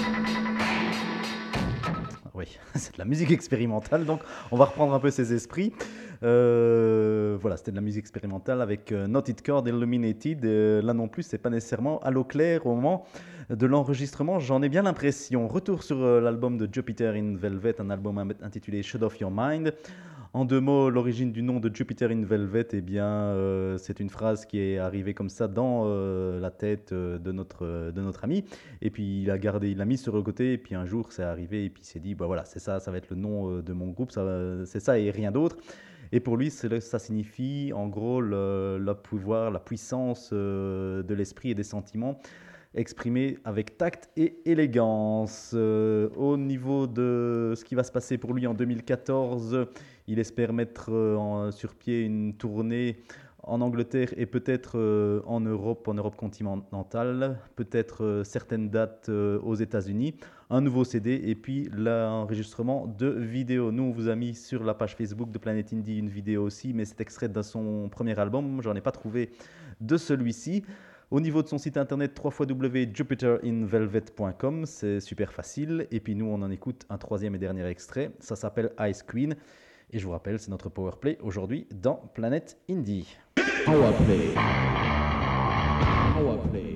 Oui, c'est de la musique expérimentale, donc on va reprendre un peu ses esprits. Euh, voilà, c'était de la musique expérimentale avec euh, Noted Chord Illuminated. Euh, là non plus, c'est pas nécessairement à l'eau claire au moment de l'enregistrement, j'en ai bien l'impression. Retour sur euh, l'album de Jupiter in Velvet, un album intitulé Shut Off Your Mind. En deux mots, l'origine du nom de Jupiter in Velvet, eh bien, euh, c'est une phrase qui est arrivée comme ça dans euh, la tête euh, de, notre, de notre ami. Et puis il a gardé, il l'a mis sur le côté. Et puis un jour, c'est arrivé. Et puis il s'est dit, bah voilà, c'est ça, ça va être le nom euh, de mon groupe. Ça, va- c'est ça et rien d'autre. Et pour lui, c'est le- ça signifie en gros le, le pouvoir, la puissance euh, de l'esprit et des sentiments exprimé avec tact et élégance. Euh, au niveau de ce qui va se passer pour lui en deux mille quatorze, il espère mettre euh, en- sur pied une tournée en Angleterre et peut-être euh, en Europe, en Europe continentale, peut-être euh, certaines dates euh, aux États-Unis, un nouveau C D et puis l'enregistrement de vidéos. Nous, on vous a mis sur la page Facebook de Planet Indie une vidéo aussi, mais c'est extrait de son premier album. J'en ai pas trouvé de celui-ci. Au niveau de son site internet, w w w point jupiter in velvet point com, c'est super facile. Et puis nous, on en écoute un troisième et dernier extrait. Ça s'appelle Ice Queen. Et je vous rappelle, c'est notre Powerplay aujourd'hui dans Planet Indie. Powerplay. Powerplay.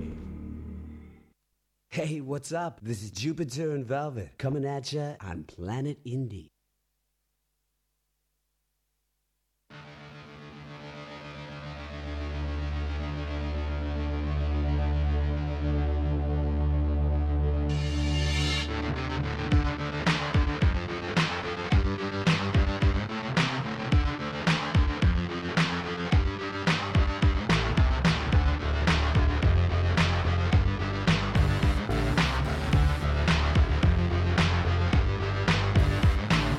Hey, what's up? This is Jupiter and Velvet coming at ya on Planet Indie. Ice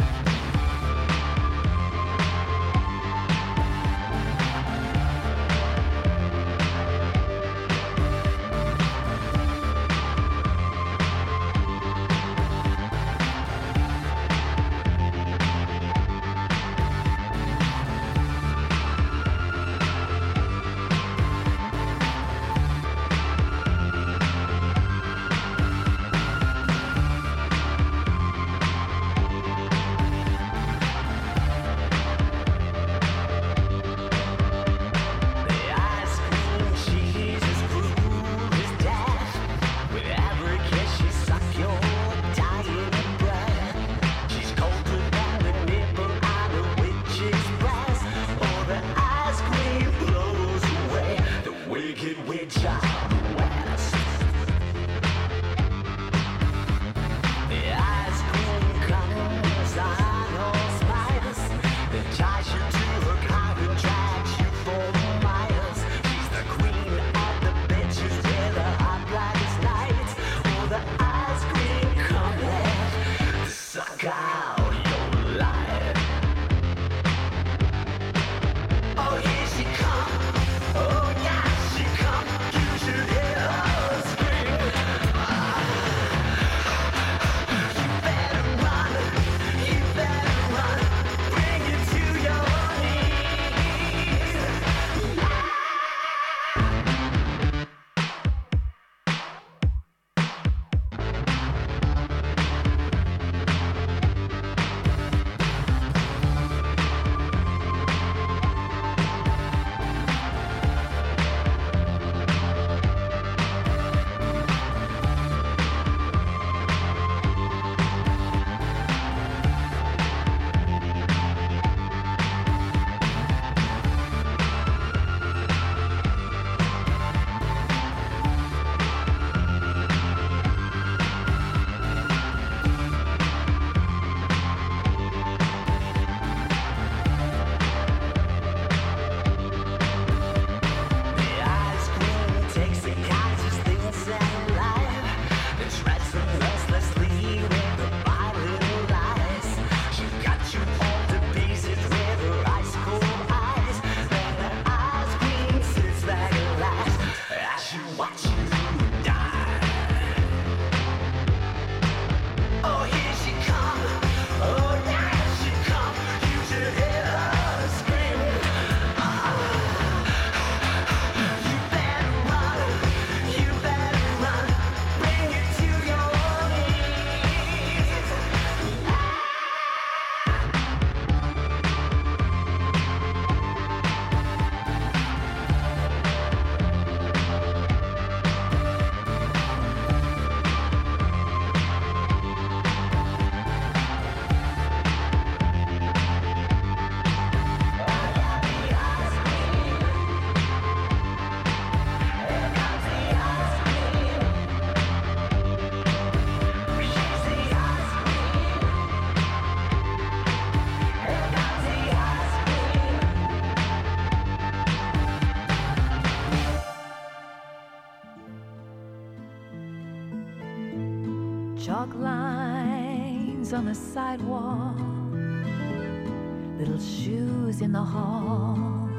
stains on the sidewalk, little shoes in the hall,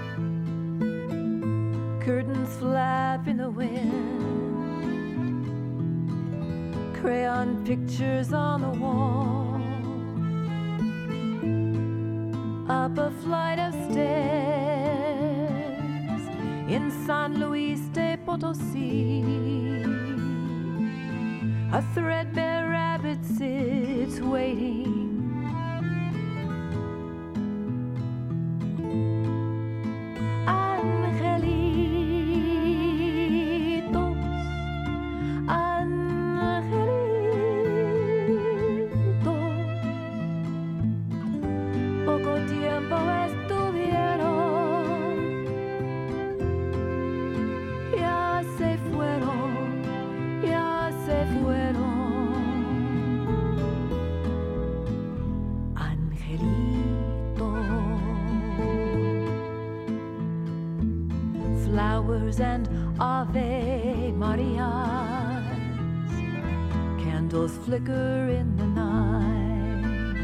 curtains flap in the wind, crayon pictures on the wall, up a flight of stairs in San Luis de Potosí. A threadbare rabbit sits waiting. Angelitos, angelitos, poco tiempo estuvieron, ya se fueron, ya se fueron. Flowers and Ave Marias, candles flicker in the night.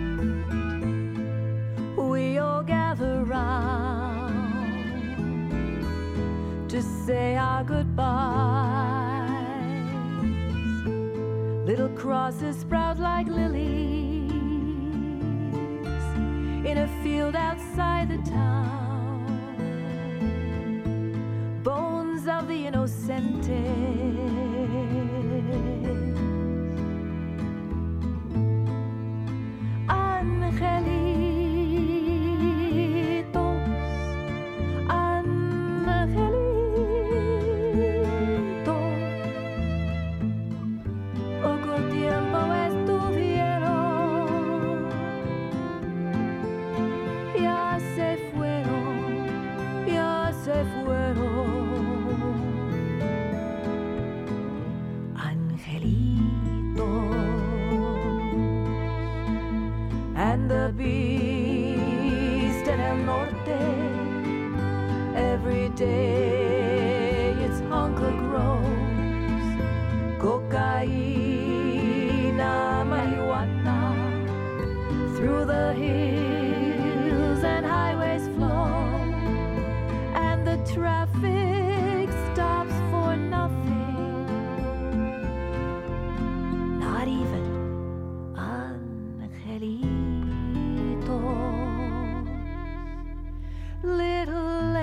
We all gather round to say our goodbyes. Little crosses sprout like lilies in a field outside the town. Bones of the innocentes. Angelitos, angelitos, poco tiempo estuvieron, ya se fueron, ya se fueron. And the beast in El Norte, every day its hunger grows. Cocaína, marijuana, through the hills and highways flow, and the traffic stops for nothing, not even little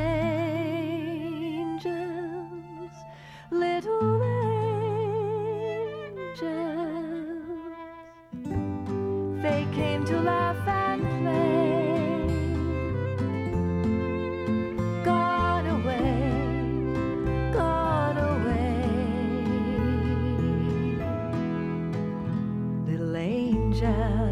angels, little angels, they came to laugh and play, gone away, gone away, little angels.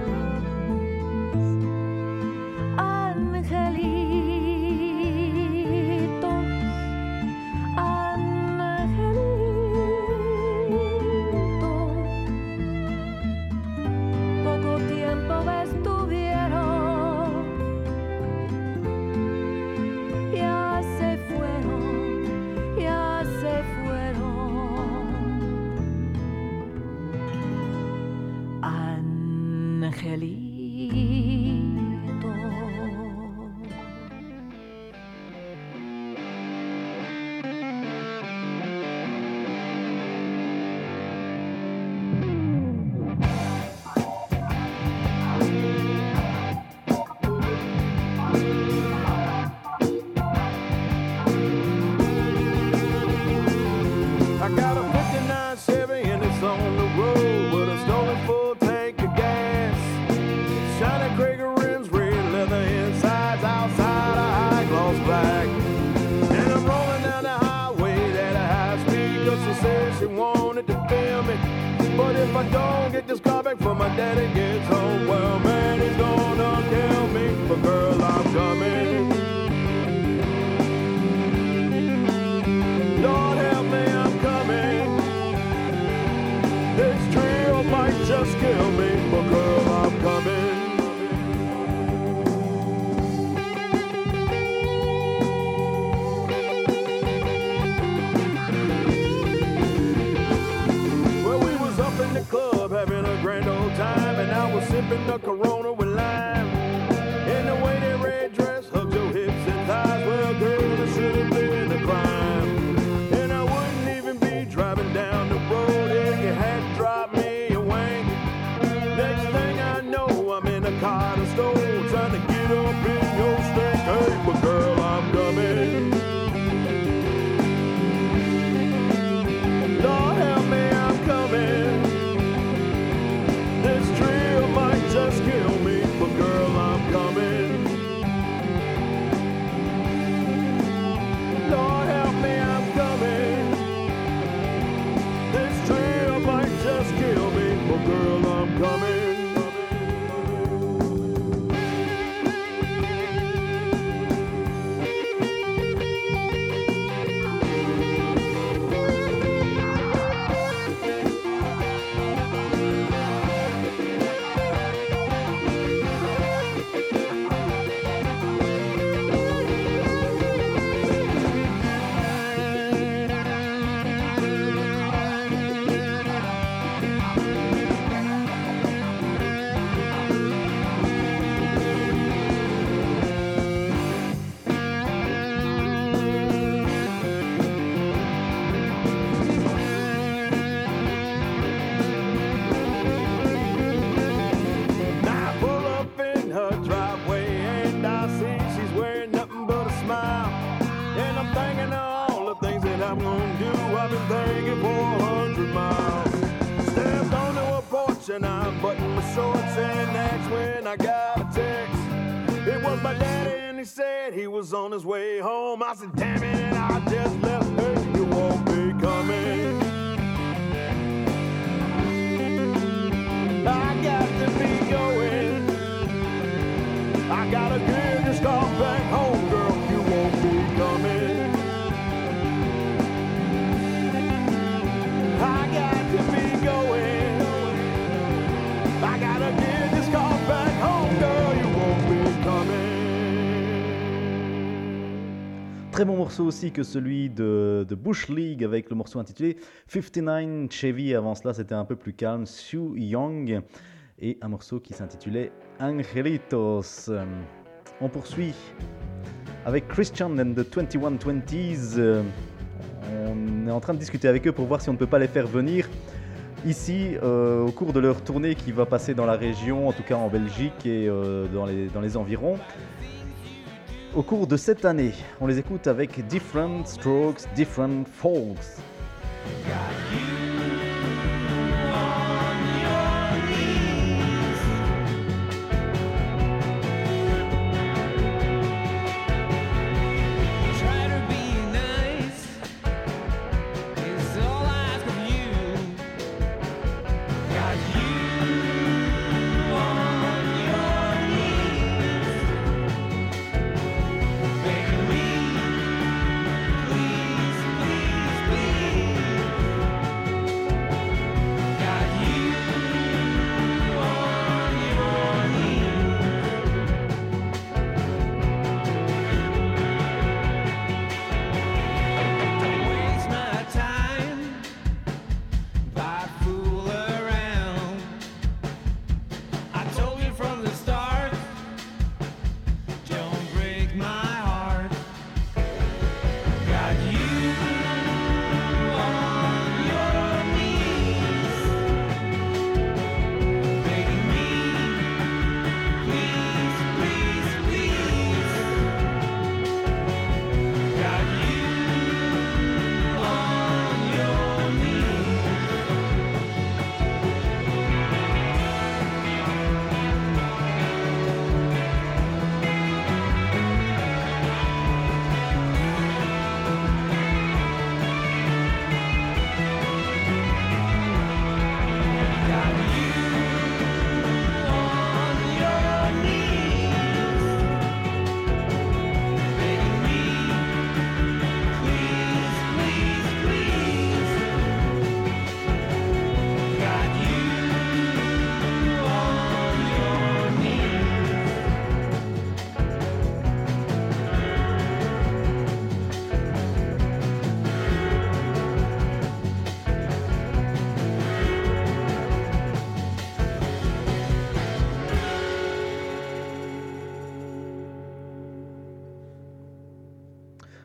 But if I don't get this car back before my daddy gets home, well, man, he's gonna kill me. But girl, I'm coming. Lord help me, I'm coming. This trio might just kill me. But girl, I'm coming. Having a grand old time. sipping the Corona with lime. And the way that red dress hugs your hips and thighs, well, girl, it should have been a crime. And I wouldn't even be driving down the road if you had dropped me a wink. Next thing I know, I'm in a car to store, trying to get up in your stink. Hey, but girl, I'm coming. Lord help me, I'm coming. This drill might just kill me, but girl, I'm coming. Lord help me, I'm coming. This drill might just kill me, but girl, I'm coming. And I buttoned my shorts, and that's when I got a text. It was my daddy, and he said he was on his way home. I said, damn it, and I just left. Hey, you won't be coming. I got to be going. I gotta get this car back home, girl. You won't be coming. I got to be going. I gotta get this car back home, girl, you won't be coming. Très bon morceau aussi que celui de, de Bush League avec le morceau intitulé cinquante-neuf Chevy. Avant cela, c'était un peu plus calme, Sue Young, et un morceau qui s'intitulait Angelitos. On poursuit avec Christian and the twenty-one twenties. On est en train de discuter avec eux pour voir si on ne peut pas les faire venir ici, euh, au cours de leur tournée qui va passer dans la région, en tout cas en Belgique et euh, dans, les, dans les environs. Au cours de cette année, on les écoute avec Different Strokes, Different Folks. Please, please, please.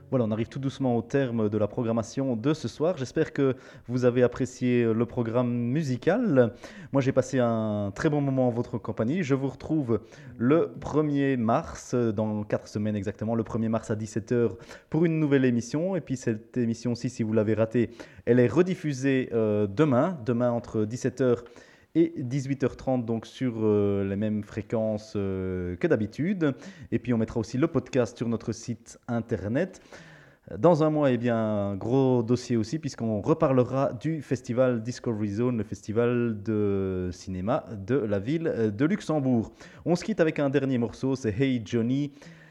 Voilà, on arrive tout doucement au terme de la programmation de ce soir. J'espère que vous avez apprécié le programme musical. Moi, j'ai passé un très bon moment en votre compagnie. Je vous retrouve le premier mars, dans quatre semaines exactement, le premier mars à dix-sept heures pour une nouvelle émission. Et puis cette émission-ci, si vous l'avez ratée, elle est rediffusée euh, demain, demain entre dix-sept heures et dix-huit heures trente, donc sur euh, les mêmes fréquences euh, que d'habitude. Et puis on mettra aussi le podcast sur notre site internet. Dans un mois, eh bien, un gros dossier aussi, puisqu'on reparlera du festival Discovery Zone, le festival de cinéma de la ville de Luxembourg. On se quitte avec un dernier morceau, c'est Hey Johnny,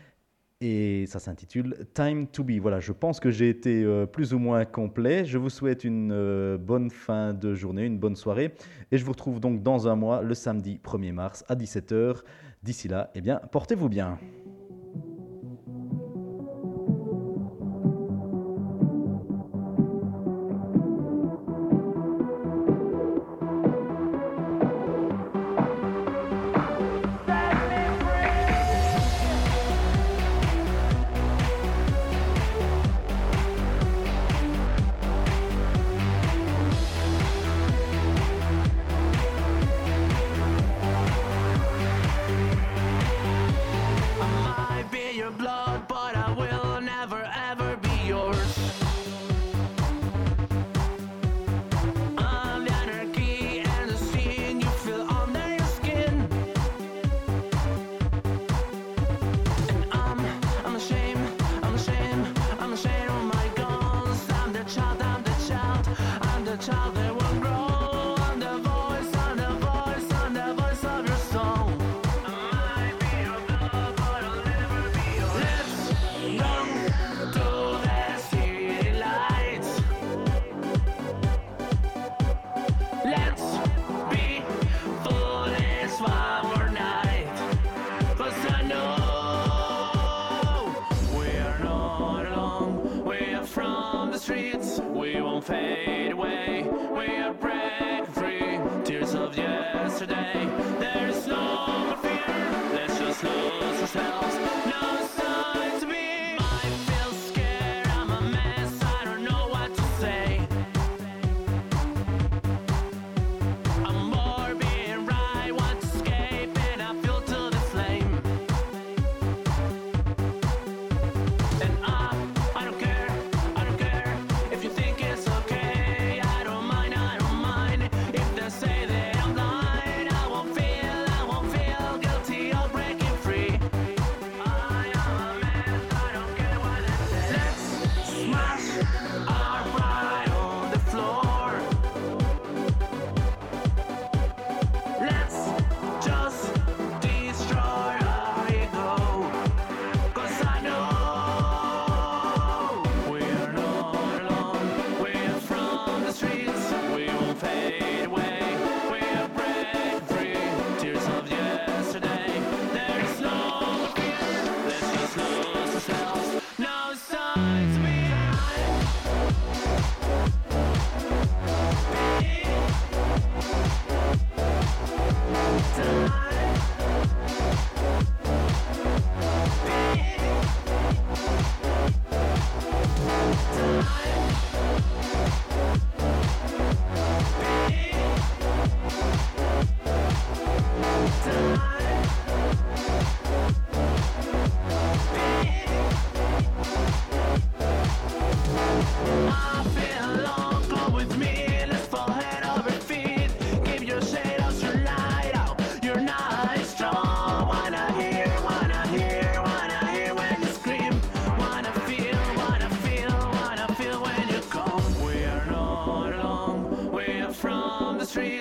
et ça s'intitule Time to Be. Voilà, je pense que j'ai été euh, plus ou moins complet. Je vous souhaite une euh, bonne fin de journée, une bonne soirée, et je vous retrouve donc dans un mois, le samedi premier mars à dix-sept heures. D'ici là, eh bien, portez-vous bien.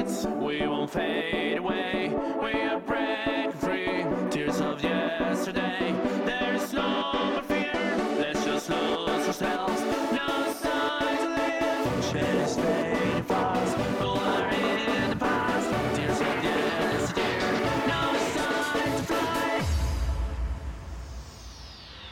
Fade away, we are breaking free. Tears of yesterday.